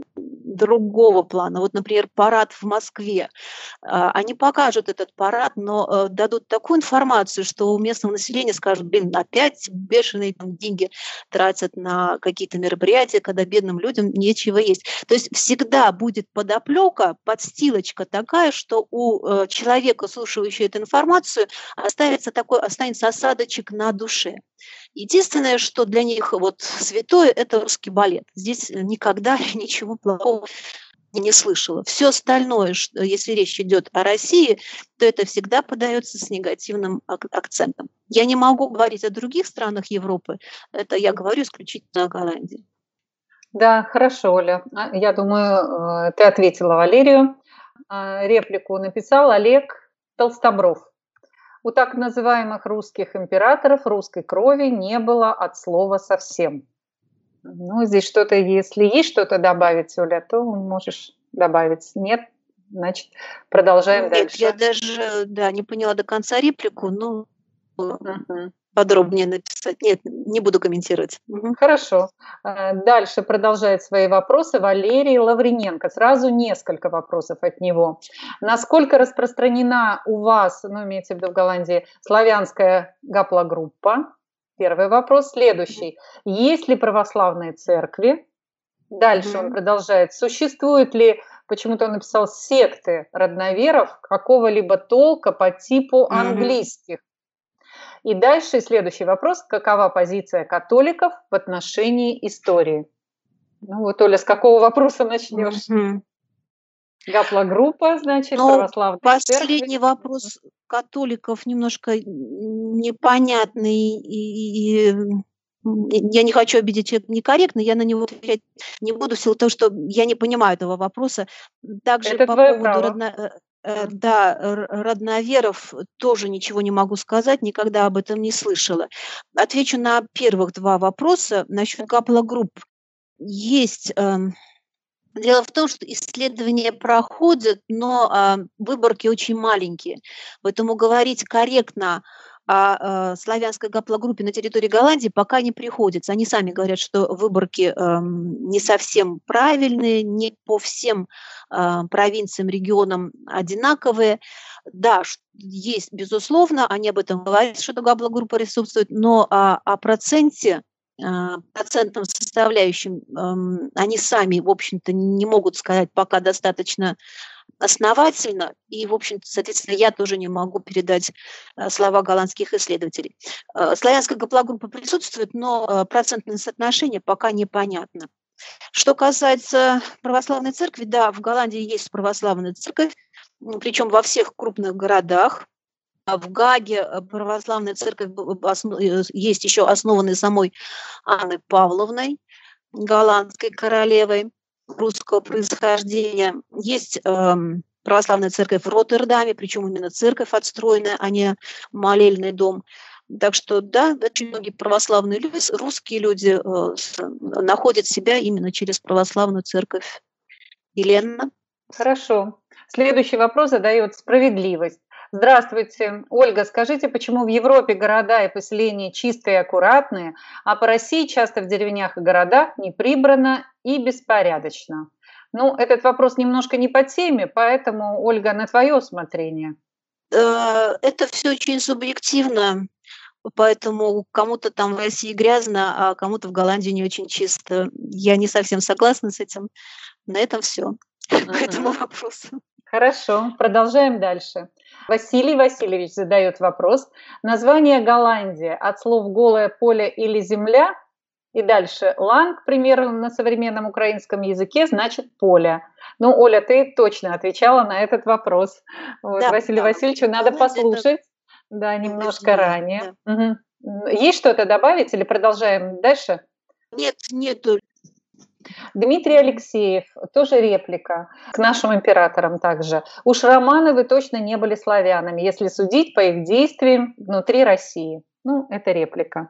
другого плана. Вот, например, парад в Москве. Они покажут этот парад, но дадут такую информацию, что у местного населения скажут: блин, опять бешеные там деньги тратят на какие-то мероприятия, когда бедным людям нечего есть. То есть всегда будет подоплека, подстилочка такая, что у человека, слушающего эту информацию, останется такой, останется осадочек на душе. Единственное, что для них вот святое, это русский балет. Здесь никогда ничего плохого не слышала. Все остальное, что, если речь идет о России, то это всегда подается с негативным акцентом. Я не могу говорить о других странах Европы, это я говорю исключительно о Голландии. Да, хорошо, Оля. Я думаю, ты ответила Валерию. Реплику написал Олег Толстобров. У так называемых русских императоров русской крови не было от слова совсем. Ну, здесь что-то, если есть что-то добавить, Оля, то можешь добавить. Нет, значит, продолжаем Нет, дальше. Я даже да, не поняла до конца реплику, но uh-huh. подробнее написать. Нет, не буду комментировать. Uh-huh. Хорошо. Дальше продолжает свои вопросы Валерий Лавриненко. Сразу несколько вопросов от него. Насколько распространена у вас, ну, имеется в виду в Голландии, славянская гаплогруппа? Первый вопрос. Следующий. Есть ли православные церкви? Дальше mm-hmm. он продолжает. Существуют ли, почему-то он написал, секты родноверов какого-либо толка по типу mm-hmm. английских? И дальше следующий вопрос. Какова позиция католиков в отношении истории? Ну вот, Оля, с какого вопроса начнешь? Mm-hmm. Гаплогруппа, значит, Но православная последний церковь. вопрос католиков немножко непонятный, и, и я не хочу обидеть человека некорректно, я на него отвечать не буду в силу того, что я не понимаю этого вопроса. Также Это по твое поводу право. родно, э, да, родноверов тоже ничего не могу сказать, никогда об этом не слышала. Отвечу на первых два вопроса насчет гаплогрупп. Есть... Э, Дело в том, что исследования проходят, но а, выборки очень маленькие. Поэтому говорить корректно о, о славянской гаплогруппе на территории Голландии пока не приходится. Они сами говорят, что выборки э, не совсем правильные, не по всем э, провинциям, регионам одинаковые. Да, есть, безусловно, они об этом говорят, что гаплогруппа присутствует, но о, о проценте, процентном составляющем они сами, в общем-то, не могут сказать пока достаточно основательно, и, в общем-то, соответственно, я тоже не могу передать слова голландских исследователей. Славянская гаплогруппа присутствует, но процентное соотношение пока непонятно. Что касается православной церкви, да, в Голландии есть православная церковь, причем во всех крупных городах. в Гааге э, православная церковь б- б- осно- э, есть еще основанная самой Анной Павловной, голландской королевой русского происхождения. Есть эм, православная церковь в Роттердаме, причем именно церковь отстроенная, а не молельный дом. Так что, да, очень многие православные люди, русские люди э, с- находят себя именно через православную церковь. Елена? Хорошо. Следующий вопрос задает справедливость. Здравствуйте, Ольга. Скажите, почему в Европе города и поселения чистые и аккуратные, а по России часто в деревнях и городах не прибрано и беспорядочно? Ну, этот вопрос немножко не по теме, поэтому, Ольга, на твое усмотрение. Э, Это все очень субъективно, поэтому кому-то там в России грязно, а кому-то в Голландии не очень чисто. Я не совсем согласна с этим. На этом все по этому Мгм. вопросу. Хорошо, продолжаем дальше. Василий Васильевич задает вопрос. Название Голландия от слов «голое поле» или «земля» и дальше «лан», к примеру, на современном украинском языке значит «поле». Ну, Оля, ты точно отвечала на этот вопрос. Вот, Да, Василию да, Васильевичу надо Голландия это послушать, да, полное немножко земля, ранее. да. Мгм. Есть что-то добавить или продолжаем дальше? Нет, нету. Дмитрий Алексеев, тоже реплика к нашим императорам также. Уж Романовы точно не были славянами, если судить по их действиям внутри России. Ну, это реплика.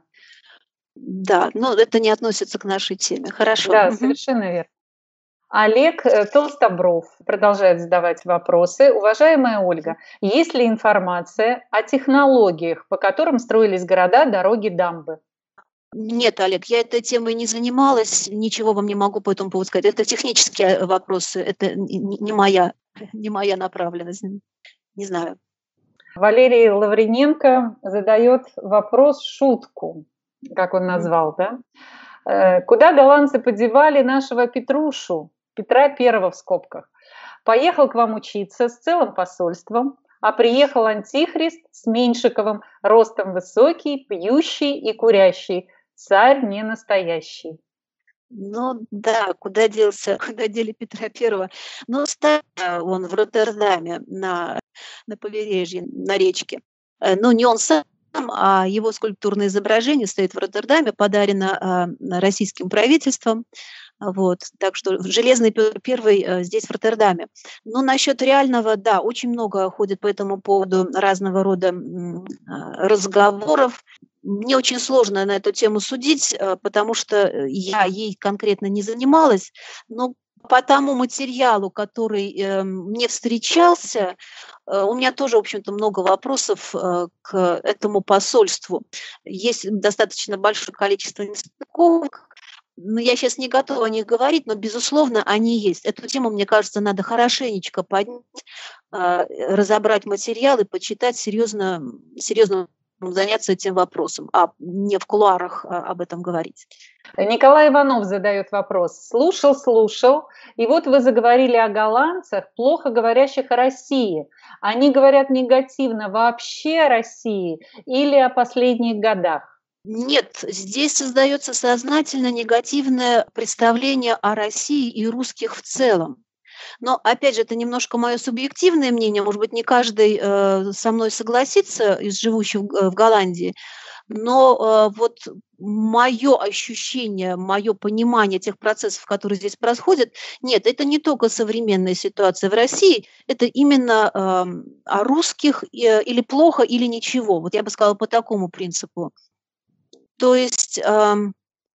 Да, но это не относится к нашей теме. Хорошо. Да, Мгм. совершенно верно. Олег э, Толстобров продолжает задавать вопросы. Уважаемая Ольга, есть ли информация о технологиях, по которым строились города, дороги, дамбы? Нет, Олег, я этой темой не занималась, ничего вам не могу по этому поводу сказать. Это технические э, вопросы, это н- н- не моя, не моя направленность. Не знаю. Валерий Лаврененко задает вопрос, шутку, как он Мгм. назвал, да? Э, Куда голландцы подевали нашего Петрушу, Петра Первого в скобках? Поехал к вам учиться с целым посольством, а приехал антихрист с Меньшиковым, ростом высокий, пьющий и курящий, царь не настоящий. Ну да, куда делся, куда дели Петра Первого? Ну, стоит э, он в Роттердаме на, на побережье, на речке. Э, Ну, не он сам, а его скульптурное изображение стоит в Роттердаме, подарено а, российским правительством. А, Вот, так что Железный Петр Первый э, здесь, в Роттердаме. Но насчет реального, да, очень много ходит по этому поводу разного рода м, а, разговоров. Мне очень сложно на эту тему судить, э, потому что э, я ей конкретно не занималась, но по тому материалу, который э, мне встречался, э, у меня тоже, в общем-то, много вопросов э, к этому посольству. Есть достаточно большое количество нестыковок, но я сейчас не готова о них говорить, но, безусловно, они есть. Эту тему, мне кажется, надо хорошенечко поднять, а, разобрать материалы, почитать, серьезно, серьезно заняться этим вопросом, а не в кулуарах а, об этом говорить. Николай Иванов задает вопрос. Слушал, слушал, и вот вы заговорили о голландцах, плохо говорящих о России. Они говорят негативно вообще о России или о последних годах? Нет, здесь создается сознательно негативное представление о России и русских в целом. Но, опять же, это немножко мое субъективное мнение. Может быть, не каждый э, со мной согласится из живущих в Г- в Голландии. Но э, вот мое ощущение, мое понимание тех процессов, которые здесь происходят, нет, это не только современная ситуация в России, это именно эм, о русских э, или плохо, или ничего. Вот я бы сказала по такому принципу. То есть, ам,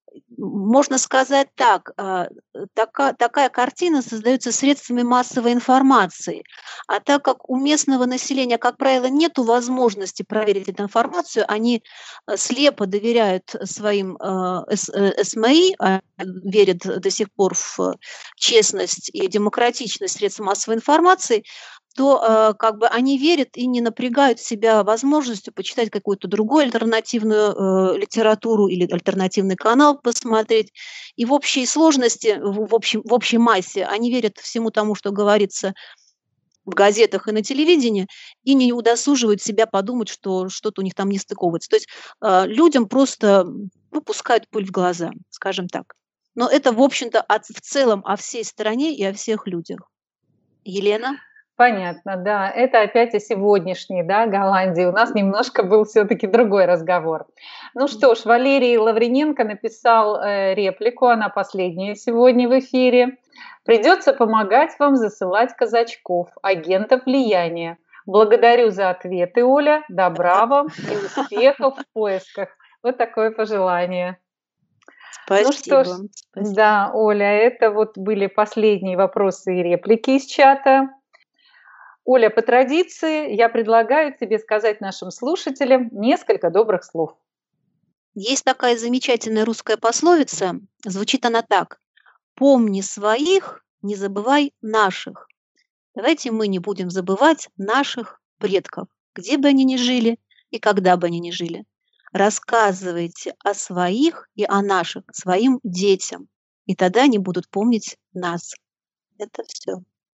можно сказать так, а, така такая картина создается средствами массовой информации. А так как у местного населения, как правило, нету возможности проверить эту информацию, они, э, слепо доверяют своим, а, эс э, СМИ, а, верят до сих пор в честность и демократичность средств массовой информации, то, э, как бы они верят и не напрягают себя возможностью почитать какую-то другую альтернативную, э, литературу или альтернативный канал посмотреть. И в общей сложности, в в общем в общей массе они верят всему тому, что говорится в газетах и на телевидении, и не удосуживают себя подумать, что что-то у них там не стыковывается. То есть, э, людям просто, м, ну, пускают пыль в глаза, скажем так. Но это, в общем-то, от в целом о всей стране и о всех людях. Елена? Понятно, да. Это опять о сегодняшней, да, Голландии. У нас немножко был все-таки другой разговор. Ну что ж, Валерий Лавриненко написал э, реплику, она последняя сегодня в эфире. Придется помогать вам засылать казачков, агентов влияния. Благодарю за ответы, Оля. Добра вам и успехов в поисках. Вот такое пожелание. Спасибо. Ну что ж, Спасибо. да, Оля, это вот были последние вопросы и реплики из чата. Оля, по традиции я предлагаю тебе сказать нашим слушателям несколько добрых слов. Есть такая замечательная русская пословица, звучит она так: «Помни своих, не забывай наших». Давайте мы не будем забывать наших предков, где бы они ни жили и когда бы они ни жили. Рассказывайте о своих и о наших своим детям, и тогда они будут помнить нас. Это все.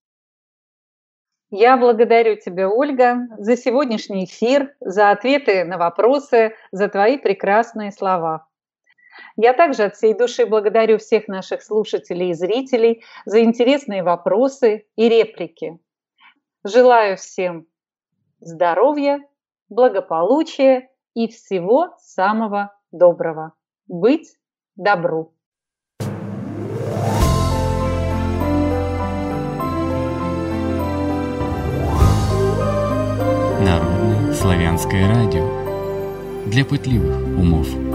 Я благодарю тебя, Ольга, за сегодняшний эфир, за ответы на вопросы, за твои прекрасные слова. Я также от всей души благодарю всех наших слушателей и зрителей за интересные вопросы и реплики. Желаю всем здоровья, благополучия и всего самого доброго. Быть добру! Народное славянское радио для пытливых умов.